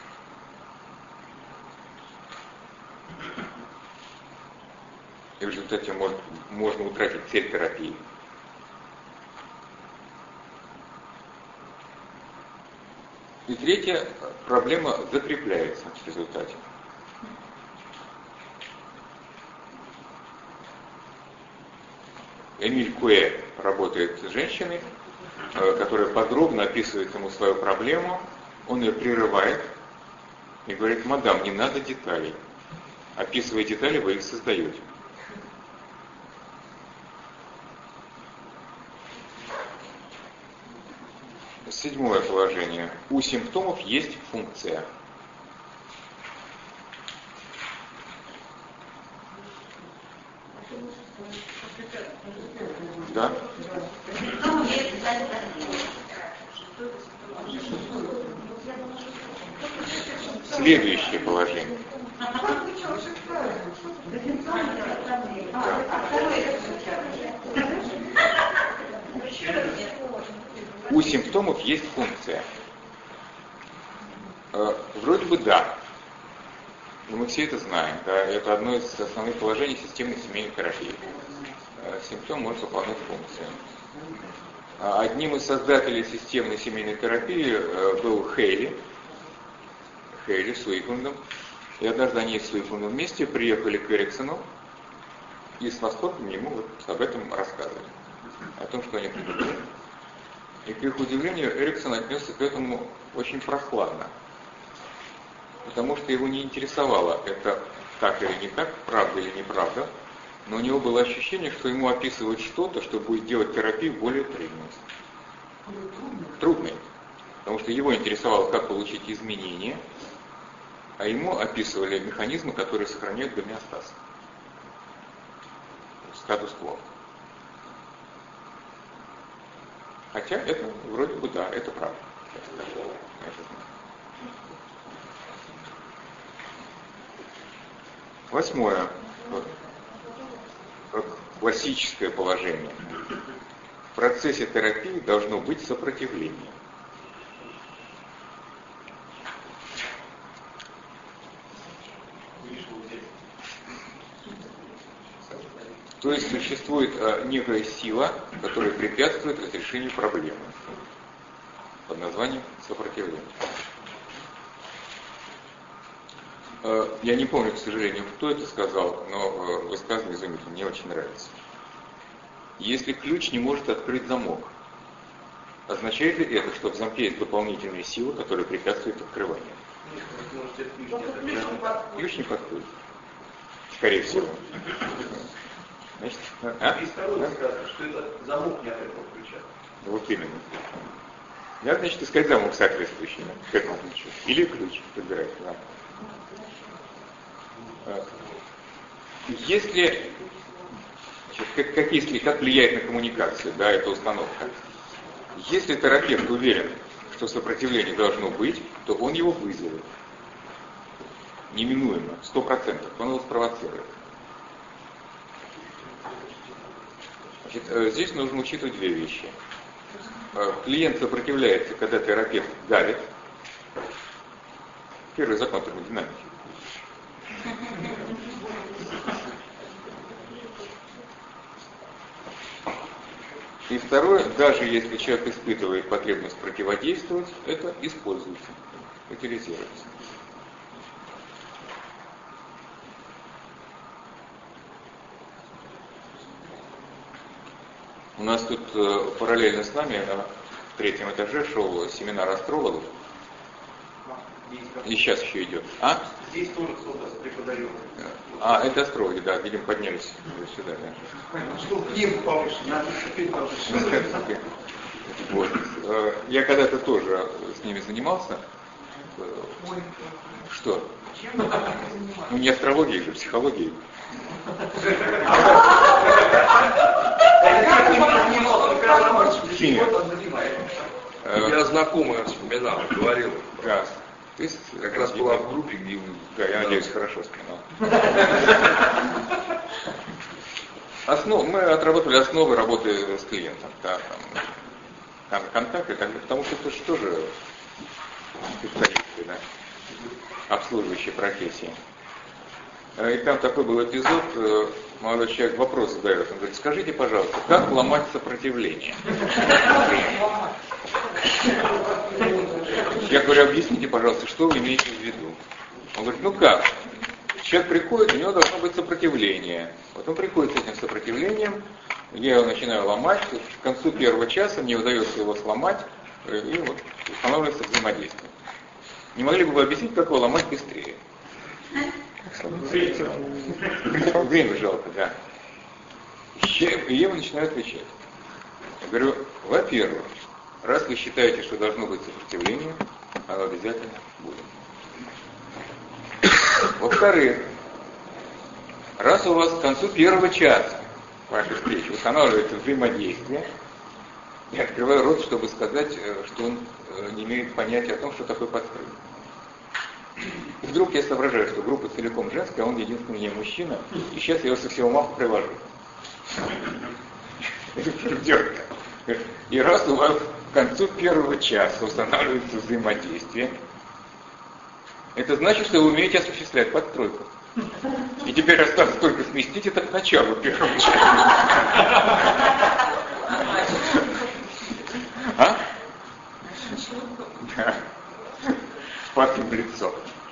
И в результате может, можно утратить цель терапии. И третье. Проблема закрепляется в результате. Эмиль Куэ работает с женщиной, которая подробно описывает ему свою проблему, он ее прерывает и говорит: мадам, не надо деталей. Описывая детали, вы их создаете. Седьмое положение. У симптомов есть функция. Да? Следующее положение. У симптомов есть функция. Э, вроде бы да. Но мы все это знаем. Да? Это одно из основных положений системной семейной терапии. Э, симптом может выполнять функцию. Одним из создателей системной семейной терапии э, был Хейли. Хейли с Уикманом. И однажды они с Уикманом вместе приехали к Эриксону и с восторгом ему вот об этом рассказывали. О том, что они придумали. И к их удивлению Эриксон отнесся к этому очень прохладно. Потому что его не интересовало, это так или не так, правда или неправда. Но у него было ощущение, что ему описывают что-то, что будет делать терапию более трудной. Трудной. Потому что его интересовало, как получить изменения, а ему описывали механизмы, которые сохраняют гомеостаз. Статус-кво. Хотя это вроде бы да, это правда. Восьмое. Как классическое положение. В процессе терапии должно быть сопротивление. То есть существует э, некая сила, которая препятствует разрешению проблемы под названием сопротивление. Э, я не помню, к сожалению, кто это сказал, но э, высказывание изумительно, мне очень нравится. Если ключ не может открыть замок, означает ли это, что в замке есть дополнительная сила, которая препятствует открыванию? Ключ не подходит. Скорее всего. Значит, а? И второе сказано, что это замок не от этого ключа. Вот именно. Надо, значит, искать замок соответствующий к этому ключу. Или ключ подбирать. Да. Если, значит, как, как, если, как влияет на коммуникацию, да, эта установка. Если терапевт уверен, что сопротивление должно быть, то он его вызовет. Неминуемо, сто процентов. Он его спровоцирует. Значит, здесь нужно учитывать две вещи. Клиент сопротивляется, когда терапевт давит. Первый закон термодинамики. И второе, даже если человек испытывает потребность противодействовать, это используется, утилизируется. У нас тут э, параллельно с нами э, в третьем этаже шел семинар астрологов. И сейчас еще идет. А? Здесь тоже кто-то преподает. А, это астрологи, да, видимо, поднялись сюда, да. Что к ним повыше, надо шипеть повыше. Вот. Я когда-то тоже с ними занимался. Что? Ну, не астрологией же, психологией. Я знакомый вспоминал, говорил. Да. То есть, как раз была в группе, где вы... Да, я да. надеюсь, хорошо вспоминал. Основ... Мы отработали основы работы с клиентом, да, там, контакты, так, потому что это же тоже специалисты, да, обслуживающие профессии. И там такой был эпизод, молодой человек вопрос задает, он говорит, скажите, пожалуйста, как ломать сопротивление? Я говорю, объясните, пожалуйста, что вы имеете в виду? Он говорит, ну как? Человек приходит, у него должно быть сопротивление. Вот он приходит с этим сопротивлением, я его начинаю ломать, к концу первого часа мне удается его сломать, и вот устанавливается взаимодействие. Не могли бы вы объяснить, как его ломать быстрее? Время жалко, да. И Ева начинает отвечать. Я говорю, во-первых, раз вы считаете, что должно быть сопротивление, оно обязательно будет. Во-вторых, раз у вас к концу первого часа вашей встречи устанавливается взаимодействие, я открываю рот, чтобы сказать, что он не имеет понятия о том, что такое подстрой. И вдруг я соображаю, что группа целиком женская, а он единственный не мужчина, и сейчас я его со всего маху привожу. И раз у вас к концу первого часа устанавливается взаимодействие, это значит, что вы умеете осуществлять подстройку. И теперь осталось только сместить это к началу первого часа. А? Да. Шпаткин в лицо.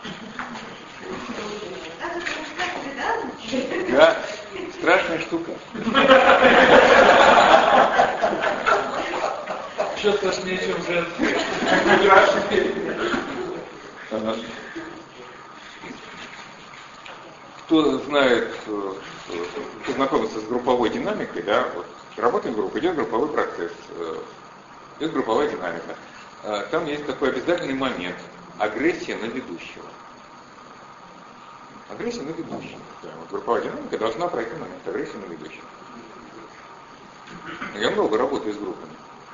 Да, страшная штука. Еще страшнее, чем женская. Кто знает, кто знакомится с групповой динамикой, да, вот, работаем в группе, идет групповой процесс, идет групповая динамика. Там есть такой обязательный момент – агрессия на ведущего. Агрессия на ведущего. Да, вот групповая динамика должна пройти момент агрессии на ведущего. Я много работаю с группами.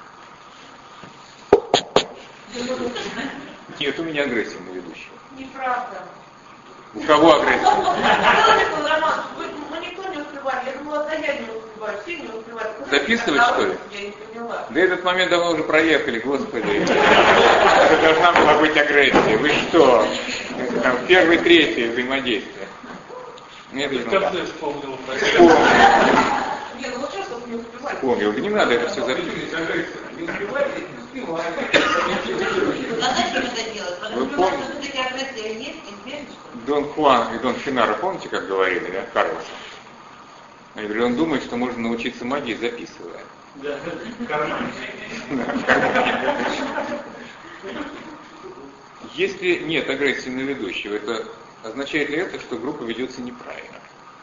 Нет, у меня агрессия на ведущего. Неправда. У кого агрессия? Мы никто не успевали. Я думала, да я не успеваю, все не успевают. Записывать, что ли? Я не поняла. Да этот момент давно уже проехали, господи. Это должна была быть агрессия. Вы что? Это там первый, третий взаимодействие. Нет, в конце вспомнил. Не, ну вот сейчас не успевали. Помнил, не надо это все записывать. Не успевали, не успевали. Зачем это делать? Потому что у нас все-таки агрессия есть, неизбежно. Дон Хуан и Дон Финаро, помните, как говорили, да, Карлос? Они говорили, он думает, что можно научиться магии, записывая. Да, карман. Если нет агрессии на ведущего, это означает ли это, что группа ведется неправильно?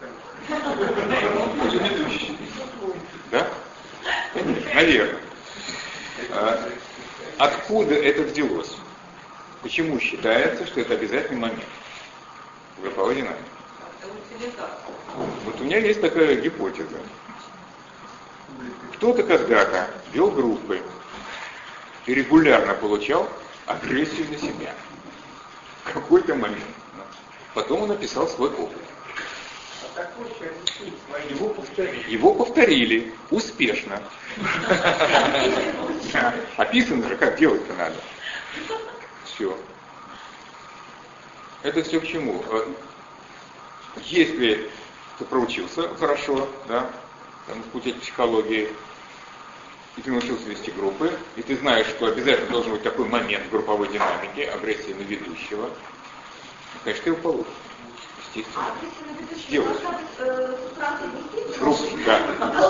Да? Конечно, наверное. А откуда это взялось? Почему считается, что это обязательный момент? Групповой динамики. Вот у меня есть такая гипотеза. Кто-то когда-то вел группы и регулярно получал агрессию на себя. В какой-то момент. Потом он написал свой опыт. Его повторили. Его повторили успешно. Описано же, как делать-то надо. Все. Это все к чему? Если ты проучился хорошо, да, там, в пути психологии, и ты научился вести группы, и ты знаешь, что обязательно должен быть такой момент в групповой динамике, агрессии на ведущего, конечно, ты его получишь. Естественно. Делаешь. Группы, да.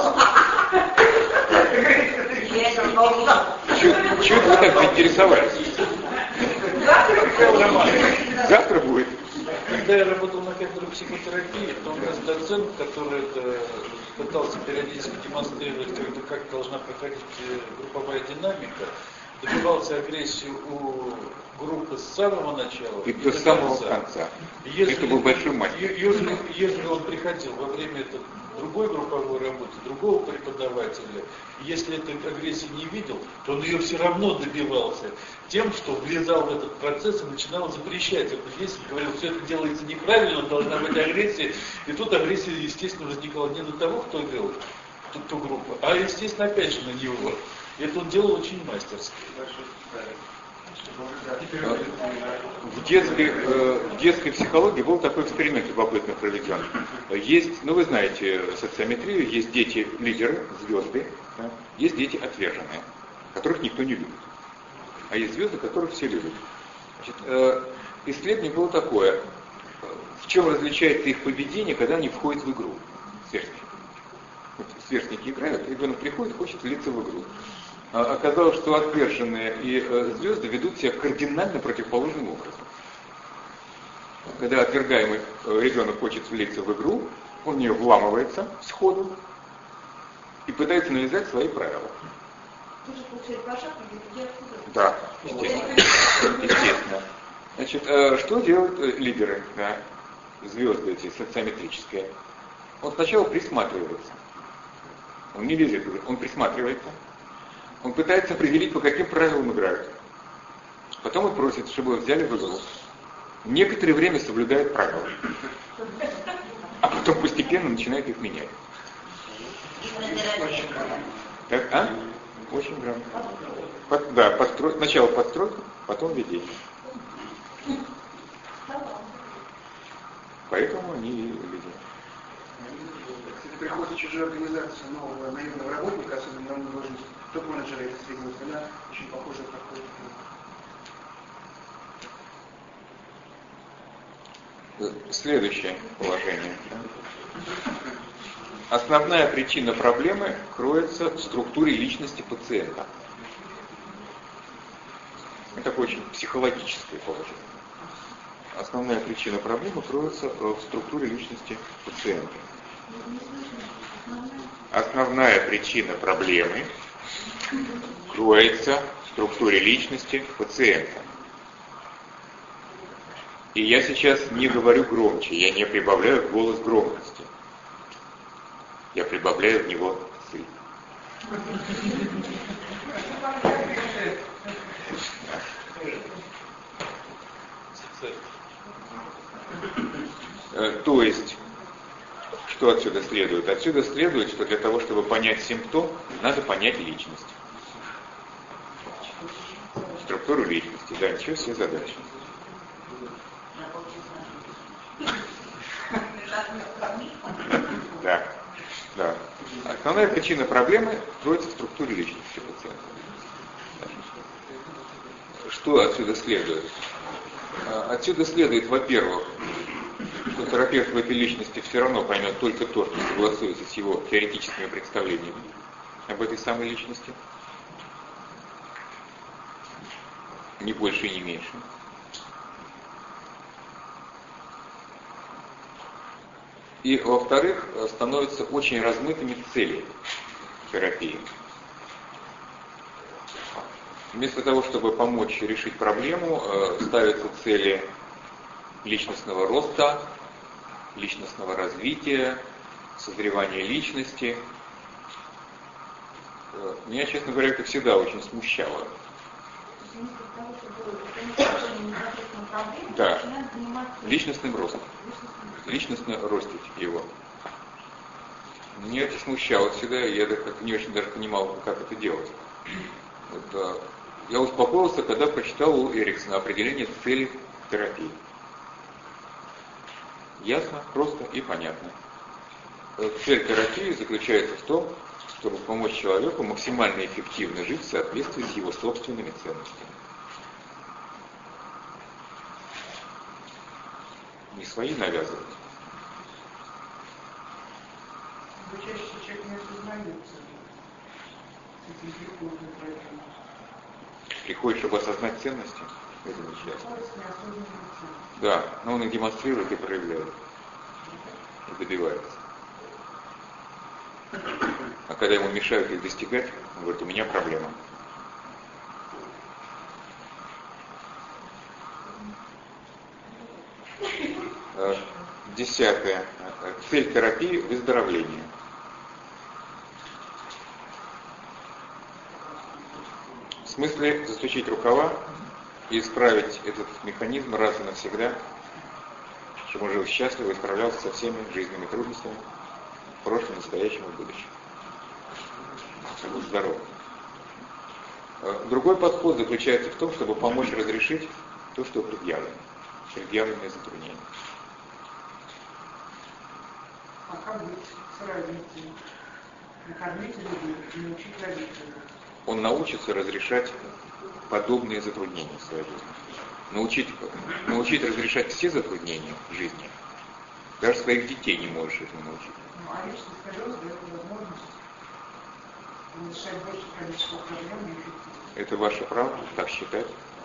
Чего вы так заинтересовались? Завтра будет. Когда я работал на кафедре психотерапии, то у нас доцент, который это пытался периодически демонстрировать, как, как должна проходить групповая динамика, добивался агрессии у группы с самого начала и, и до самого конца. конца. Если, это был большой мастер. Если, если он приходил во время этого другой групповой работе, другого преподавателя. И если этой агрессии не видел, то он ее все равно добивался тем, что влезал в этот процесс и начинал запрещать эту действие, говорил, все это делается неправильно, должна быть агрессия. И тут агрессия, естественно, возникала не на того, кто вел ту, ту группу, а, естественно, опять же на него. И это он делал очень мастерски. В детской, в детской психологии был такой эксперимент любопытно проведен. Есть, ну вы знаете социометрию, есть дети-лидеры, звезды, да? Есть дети отверженные, которых никто не любит. А есть звезды, которых все любят. Значит, исследование было такое. В чем различается их поведение, когда они входят в игру? Сверстники. Вот сверстники играют, ребенок приходит, хочет влиться в игру. Оказалось, что отверженные и э, звезды ведут себя кардинально противоположным образом. Когда отвергаемый э, ребенок хочет влиться в игру, он в нее вламывается сходу и пытается навязать свои правила. Да, естественно. естественно. Значит, э, что делают э, лидеры, да, звезды эти социометрические? Он сначала присматривается. Он не лезет, он присматривается. Он пытается определить, по каким правилам играют. Потом он просит, чтобы его взяли в игру. Некоторое время соблюдает правила. А потом постепенно начинает их менять. Так, а? Очень грамотно. Под, да, подстрой, сначала подстройка, потом ведение. Поэтому они и ведут. Если приходит в чужую организацию нового наемного работника, особенно на должность, топ-менеджера или среднего звена, очень похоже проходит. Следующее положение. Основная причина проблемы кроется в структуре личности пациента. Это такое очень психологическое положение. Основная причина проблемы кроется в структуре личности пациента. Основная причина проблемы кроется в структуре личности пациента. И я сейчас не говорю громче, я не прибавляю в голос громкости. Я прибавляю в него ци. То есть, что отсюда следует? Отсюда следует, что для того, чтобы понять симптом, надо понять личность. Структуру личности, да, ничего себе задача. Да, да. Основная причина проблемы кроется в структуре личности пациента. Что отсюда следует? Отсюда следует, во-первых, что терапевт в этой личности все равно поймет только то, что согласуется с его теоретическими представлениями об этой самой личности. Ни больше и не меньше. И, во-вторых, становятся очень размытыми цели терапии. Вместо того, чтобы помочь решить проблему, ставятся цели личностного роста, личностного развития, созревания личности. Меня, честно говоря, это всегда очень смущало. Да, личностным ростом. Личностно ростить его. Меня это смущало всегда, и я как-то не очень даже понимал, как это делать. Вот, я успокоился, когда прочитал у Эриксона определение цели терапии. Ясно, просто и понятно. Цель терапии заключается в том, чтобы помочь человеку максимально эффективно жить в соответствии с его собственными ценностями. Не свои навязывать. Но чаще человек не осознается. Приходит, чтобы осознать ценности. Это несчастно. Да, но он их демонстрирует и проявляет. И добивается. А когда ему мешают их достигать, он говорит, у меня проблема. Десятое. Цель терапии – выздоровление. В смысле засучить рукава и исправить этот механизм раз и навсегда, чтобы он жил счастливо и справлялся со всеми жизненными трудностями в прошлом, настоящем и будущем. Чтобы был здоров. Другой подход заключается в том, чтобы помочь разрешить то, что предъявлено. Предъявленные затруднения. А как быть с родителями? Накормить людей и научить родителей? Он научится разрешать подобные затруднения в своей жизни. Научить, научить разрешать все затруднения в жизни. Даже своих детей не можешь этому научить. Ну, а личный сколиоз дает возможность решать большее количество проблем и эффективно. Это ваше право, так считать.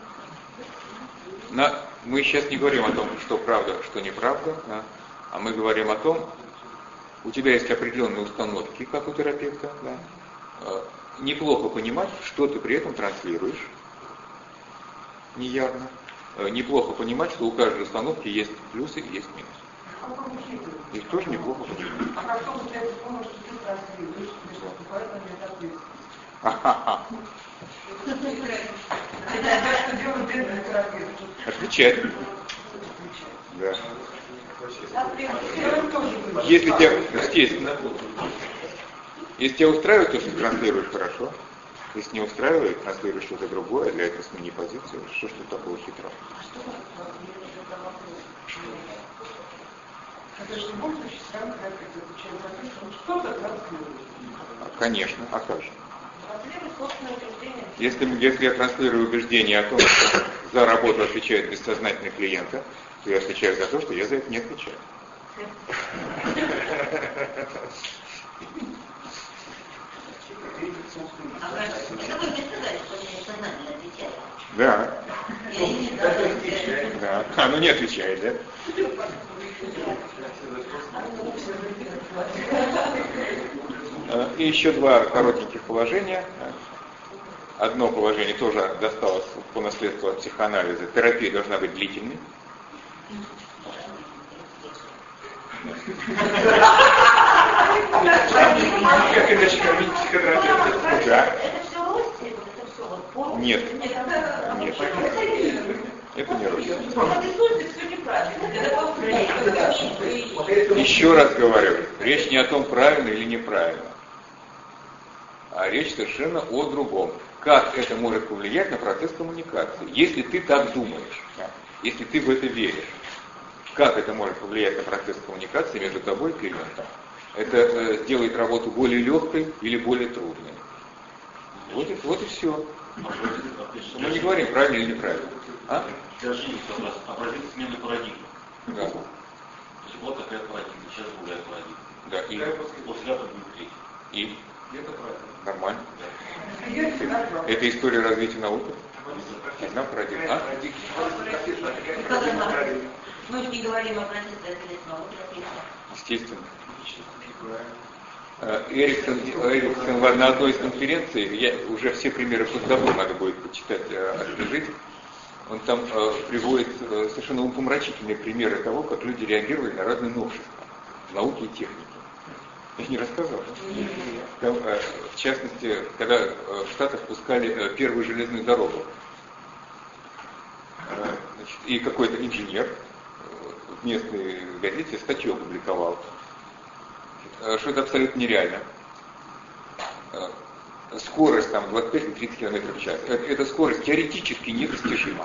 На, мы сейчас не говорим о том, что правда, что неправда, да, а мы говорим о том, у тебя есть определенные установки, как у терапевта, да, э, неплохо понимать, что ты при этом транслируешь, неявно. Э, неплохо понимать, что у каждой установки есть плюсы и есть минусы. Их тоже неплохо понимать. А как только ты это понял, что ты транслируешь, ты поэтому не ответственность. Ха-ха-ха. Что делает бедный терапевт? Отвечать. Да. Если тебя, естественно, если тебя устраивает то, что ты транслируешь, хорошо. Если не устраивает, транслируешь что-то другое, для этого смени позицию. Что ж тут такого хитрого? Это же в любом случае сам терапевт отвечает за то, что что-то транслирует. Конечно, а как же? Если, если я транслирую убеждение о том, что за работу отвечает бессознательный клиента, то я отвечаю за то, что я за это не отвечаю. Да. Да. А, ну не отвечает, да? И еще два коротеньких положения. Одно положение тоже досталось по наследству от психоанализа. Терапия должна быть длительной. Как иначе кормить психотерапевта? Да. Это все родственник, это все вот помню. Нет. Нет. Это не родственник. Еще раз говорю, речь не о том, правильно или неправильно, а речь совершенно о другом. Как это может повлиять на процесс коммуникации? Если ты так думаешь, если ты в это веришь, как это может повлиять на процесс коммуникации между тобой и клиентом? Это э, сделает работу более легкой или более трудной? Вот и, вот и все. Мы не говорим, правильно или неправильно. А? Даже образец смены парадигмы. Да. То есть вот такая парадигма, сейчас другая парадигма. Да, и, после этого будет третья. и Это правильно. нормально. Да. Это история развития науки? Одна парадигма. А? Мы же не говорим о процессе ответственного. Естественно. Эриксон, Эриксон на одной из конференций, я уже все примеры позабыл, надо будет почитать, освежить. Он там э, приводит э, совершенно умопомрачительные примеры того, как люди реагировали на разные новшества в науке и технике. Я не рассказал. Да? Там, э, в частности, когда э, в Штатах пускали э, первую железную дорогу, э, значит, и какой-то инженер э, в местной газете статью опубликовал, э, что это абсолютно нереально. Э, скорость там двадцать пять - тридцать километров в час. Эта скорость теоретически недостижима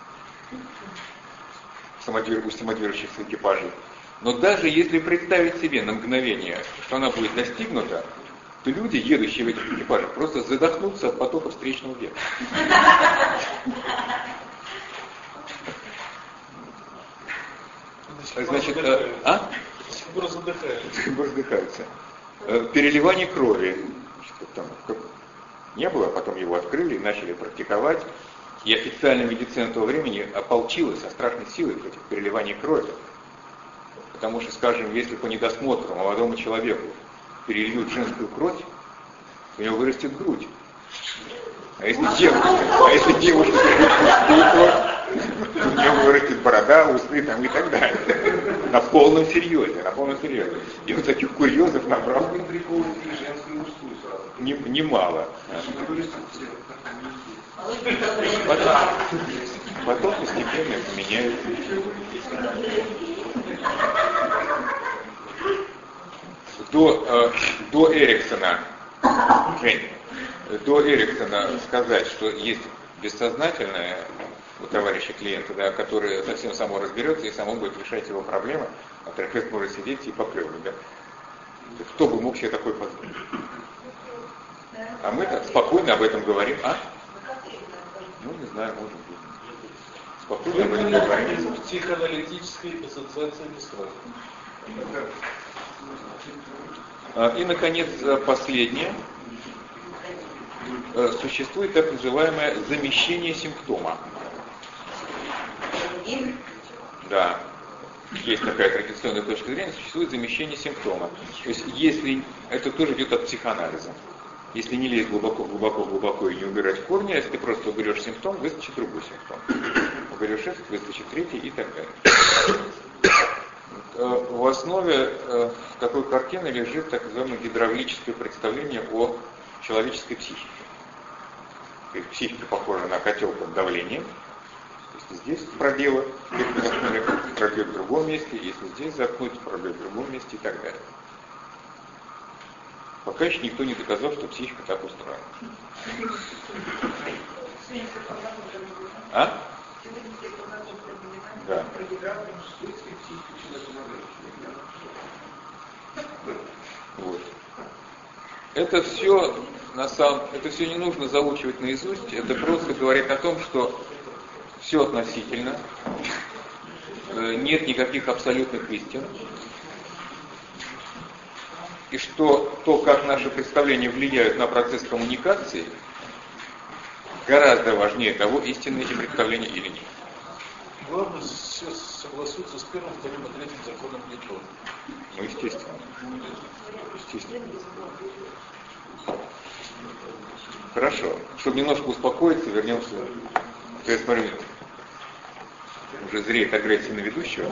у самодвижущихся экипажей. Но даже если представить себе на мгновение, что она будет достигнута, то люди, едущие в этих экипажах, просто задохнутся от потока встречного ветра. Значит, а? Задыхаются. Переливание крови. Там, не было, потом его открыли, начали практиковать. И официальная медицина того времени ополчилась со страшной силой против переливания крови. Потому что, скажем, если по недосмотру молодому человеку перельют женскую кровь, у него вырастет грудь. А если девушка, а если девушка перельют мужскую кровь, У него вырастет борода, усы там и так далее. На полном серьезе, на полном серьезе. И вот таких курьезов набрал не- немало. Потом, потом постепенно это меняется. До, э, до Эриксона, Жень, до Эриксона сказать, что есть бессознательное у товарища клиента, да, который совсем само разберется и само будет решать его проблемы, а терапевт может сидеть и поплевывать. Да? Кто бы мог себе такой позволить? А мы так спокойно об этом говорим, а? Ну, не знаю, может быть. Спокойно об этом говорим. Психоаналитической ассоциации Бесстрастия. И, наконец, последнее. Существует так называемое замещение симптома. Да. Есть такая традиционная точка зрения, существует замещение симптома. То есть, если это тоже идет от психоанализа. Если не лезть глубоко, глубоко, глубоко и не убирать корни, а если ты просто уберешь симптом, выскочит другой симптом. Уберешь этот, выскочит третий и так далее. В основе такой картины лежит так называемое гидравлическое представление о человеческой психике. То есть психика похожа на котел под давлением. Если здесь пробелы, пробьет в другом месте, если здесь заткнуть, пробьет в другом месте и так далее. Пока еще никто не доказал, что психика так устроена. А? Да. Вот. Это все на самом, это все не нужно заучивать наизусть, это просто говорит о том, что все относительно, нет никаких абсолютных истин, и что то, как наши представления влияют на процесс коммуникации, гораздо важнее того, истинны эти представления или нет. Главное все согласуется с первым, вторым и третьим законом Ньютона. Ну, естественно. Естественно. Хорошо. Чтобы немножко успокоиться, вернемся. Я смотрю, уже зреет агрессия на ведущего.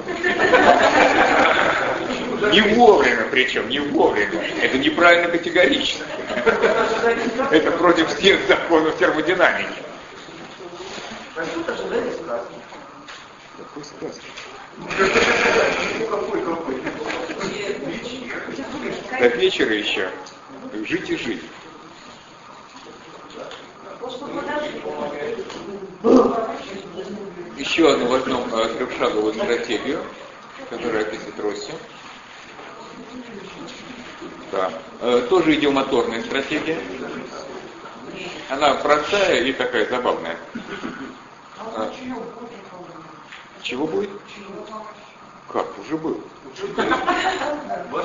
Не вовремя, причем, не вовремя. Это неправильно категорично. Это против всех законов термодинамики. Какой сказки? До вечера еще. Жить и жить. Еще одну важную э, трехшаговую стратегию, которую описывает Росси. Да. Э, тоже идиомоторная стратегия. Она простая и такая забавная. А, чего будет? Как? Уже был. Да.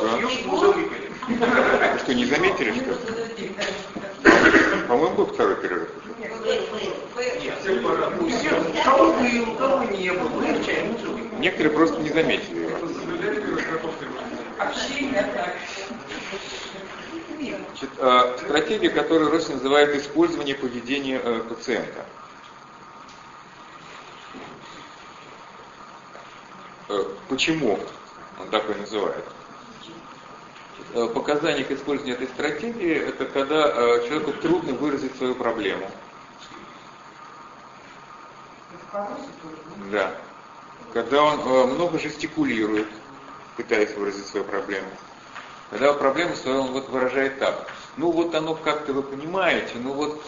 Что, не заметили, что ли? По-моему, был второй перерыв уже. Некоторые просто не заметили его. Значит, э, стратегия, которую Росси называет использование поведения э, пациента. Э, почему он такой называет? Э, показания к использованию этой стратегии — это когда э, человеку трудно выразить свою проблему. Да. Когда он э, много жестикулирует, пытаясь выразить свою проблему. Когда проблему свою он вот выражает так. Ну вот оно как-то, вы понимаете, ну вот...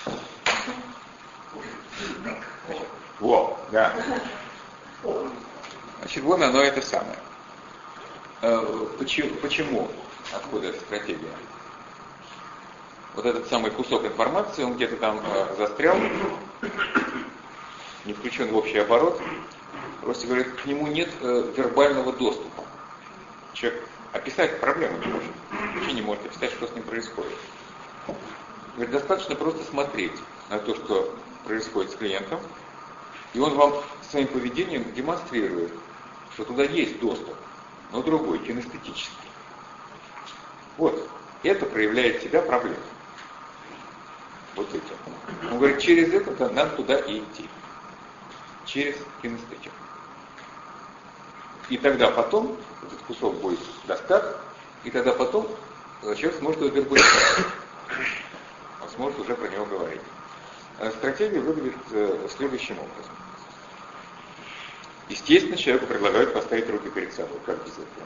Во, да. Значит, вот оно это самое. Э, почему, почему? Откуда эта стратегия? Вот этот самый кусок информации, он где-то там э, застрял, не включен в общий оборот. Просто говорит, к нему нет э, вербального доступа. Человек описать проблему не может. Вообще не может описать, что с ним происходит. Говорит, достаточно просто смотреть на то, что происходит с клиентом, и он вам своим поведением демонстрирует, что туда есть доступ, но другой, кинестетический. Вот, это проявляет себя проблема. Вот этим. Он говорит, через это надо туда и идти. через кинестетику. И тогда потом этот кусок будет достат, и тогда потом человек сможет его вербализировать. Он сможет уже про него говорить. Стратегия выглядит следующим образом. Естественно, человеку предлагают поставить руки перед собой, как без этого.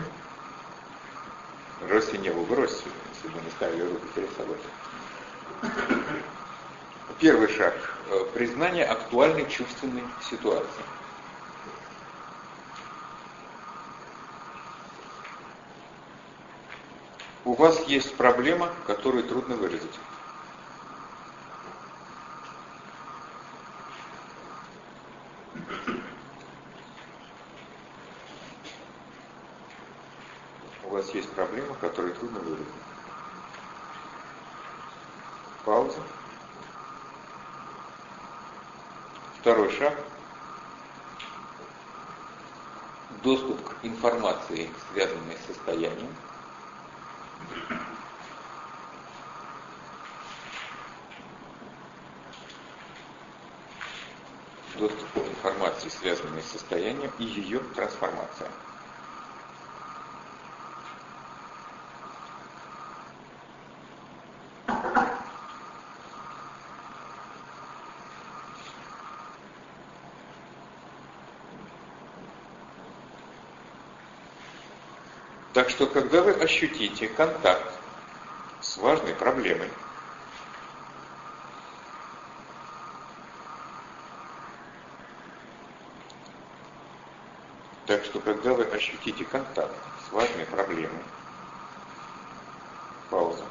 Бросьте небо, бросьте, если бы не ставили руки перед собой. Первый шаг – признание актуальной чувственной ситуации. У вас есть проблема, которую трудно выразить. У вас есть проблема, которую трудно выразить. Пауза. Второй шаг. Доступ к информации, связанной с состоянием. Доступ к информации, связанной с состоянием, и ее трансформация. Так что, когда вы ощутите контакт с важной проблемой, так что, когда вы ощутите контакт с важной проблемой, пауза,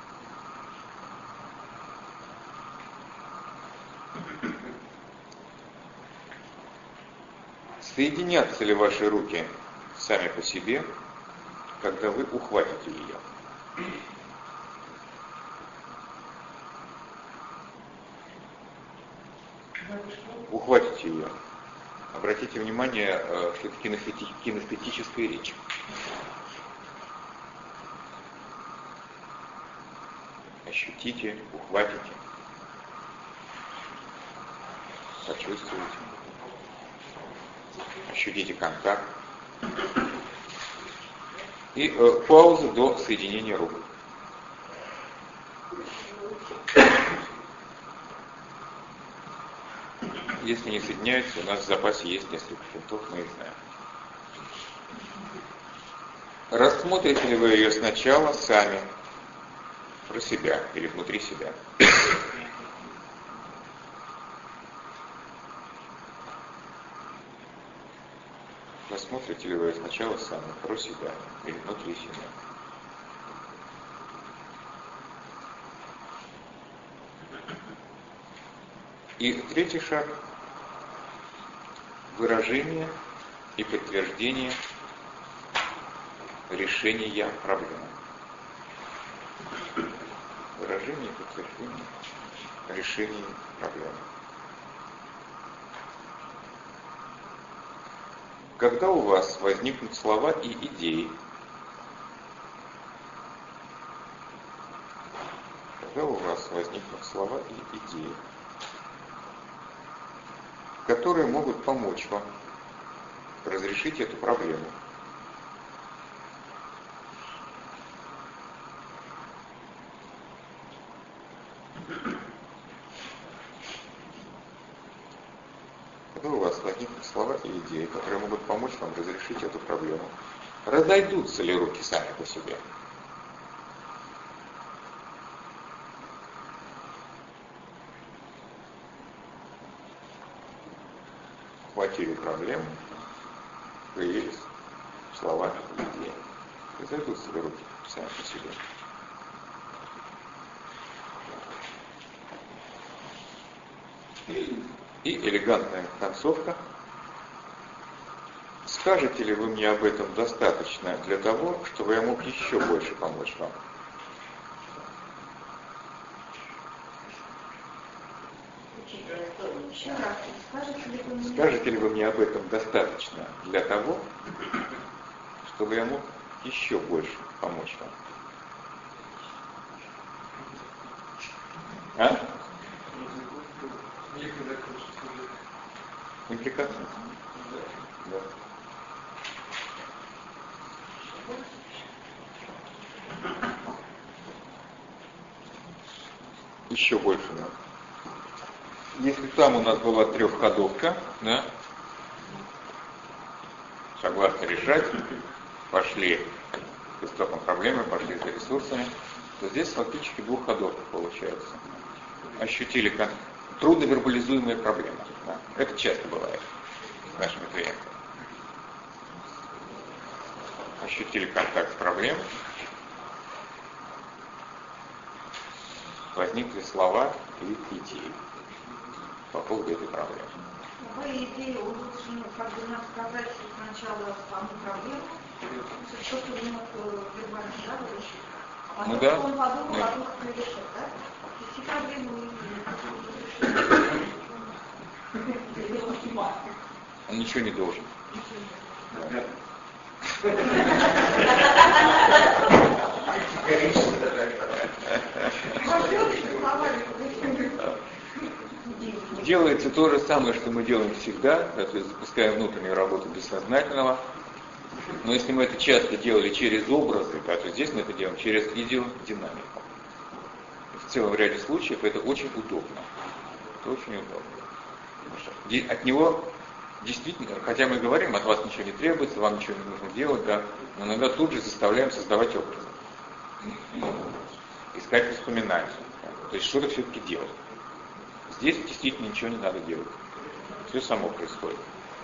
соединятся ли ваши руки сами по себе, когда вы ухватите ее? Ухватите ее. Обратите внимание, что это кинестети- кинестетическая речь. Ощутите, ухватите, почувствуйте, ощутите контакт. И э, пауза до соединения рук. Если не соединяются, у нас в запасе есть несколько фунтов, мы их знаем. Рассмотрите ли вы ее сначала сами, про себя или внутри себя? Рассмотрите ли вы ее сначала сами, про себя или внутри себя? И третий шаг – выражение и подтверждение решения проблемы. Выражение и подтверждение решения проблемы. Когда у вас возникнут слова и идеи, когда у вас возникнут слова и идеи, которые могут помочь вам разрешить эту проблему, когда у вас возникнут слова и идеи, которые могут помочь вам разрешить эту проблему, разойдутся ли руки сами по себе? Хватили проблему, появились слова и идеи. Разойдутся ли руки сами по себе? И элегантная концовка. Скажете ли вы мне об этом достаточно для того, чтобы я мог еще больше помочь вам? Скажете ли вы мне об этом достаточно для того, чтобы я мог еще больше помочь вам? А? Импликация. Да. Еще больше надо. Если там у нас была трехходовка, да, согласно решать, пошли к истокам проблемы, пошли за ресурсами, то здесь фактически двухходовка получается. Ощутили кон... трудно вербализуемые проблемы. Да? Это часто бывает с нашими клиентами. Ощутили контакт с проблемой, возникли слова и идеи по поводу этой проблемы. Вы идею улучшения, как бы нам сказать сначала саму проблему, что-то ему вербально, да, решить. А потом ну, да. он подумал да. о том, как решить, да? И все проблемы не Он ничего не должен. Делается то же самое, что мы делаем всегда, да, то есть запускаем внутреннюю работу бессознательного. Но если мы это часто делали через образы, да, то здесь мы это делаем через идеодинамику. В целом, в ряде случаев это очень удобно. Это очень удобно. От него действительно, хотя мы говорим, от вас ничего не требуется, вам ничего не нужно делать, да, но иногда тут же заставляем создавать образы. Искать воспоминания. Да, то есть что-то все-таки делать. Здесь действительно ничего не надо делать. Все само происходит.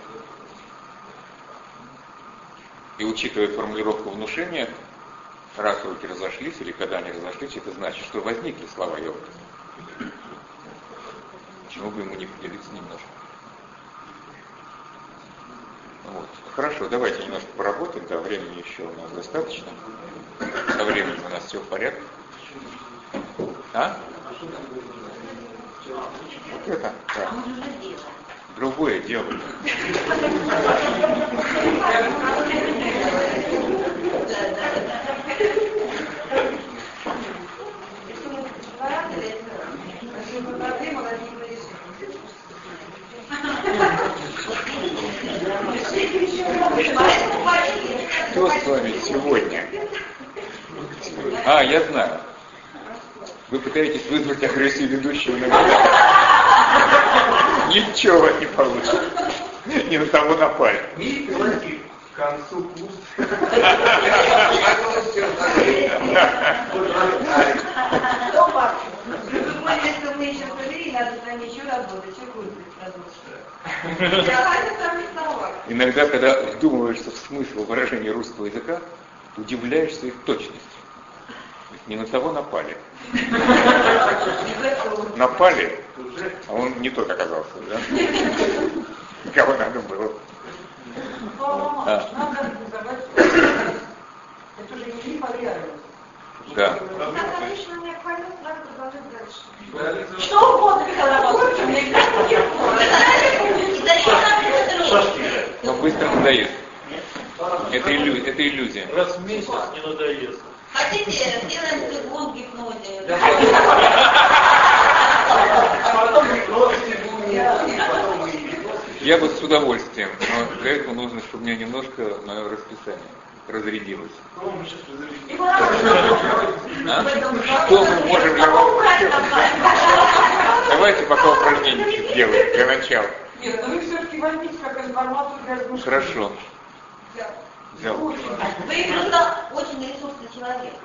И учитывая формулировку внушения, раз руки разошлись, или когда они разошлись, это значит, что возникли слова и образы. Почему бы ему не поделиться немножко? Вот. Хорошо, давайте немножко поработаем, да, времени еще у нас достаточно. Со временем у нас все в порядке. А? Вот это, да. Другое дело. Что с вами сегодня? А, я знаю. Вы пытаетесь вызвать агрессию ведущего на меня. Ничего у вас не получится. Не на того напали. И логик к концу пуст. Если мы еще говорили, надо с нами еще работать. Что будет продолжить? Иногда, когда вдумываешься в смысл выражения русского языка, удивляешься их точностью. Не на того напали. Напали, а он не тот оказался, да? Кого надо было. А. Это же не полярность. Да. Отлично, мне хватит, надо продолжать дальше. Что угодно, Михаил Но быстро надоест. Это, иллю... это иллюзия. Раз в месяц не надоест. Хотите, сделаем цигун в гипнозе. Потом гипноз, потом и Я бы с удовольствием, но для этого нужно, чтобы у меня немножко мое расписание разрядилось. А? Что мы можем для вас сделать? Давайте пока упражнение сделаем для начала. Нет, но вы все-таки возьмите как информацию для размышления. Хорошо. Взял. Вы просто очень ресурсный человек.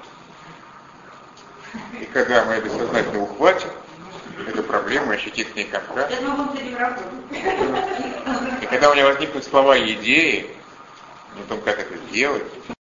И когда мы это сознательно ухватим, эту проблему, ощутить с ней контакт, Я думаю, мы с этим работаем. и когда у меня возникнут слова и идеи о том, как это сделать,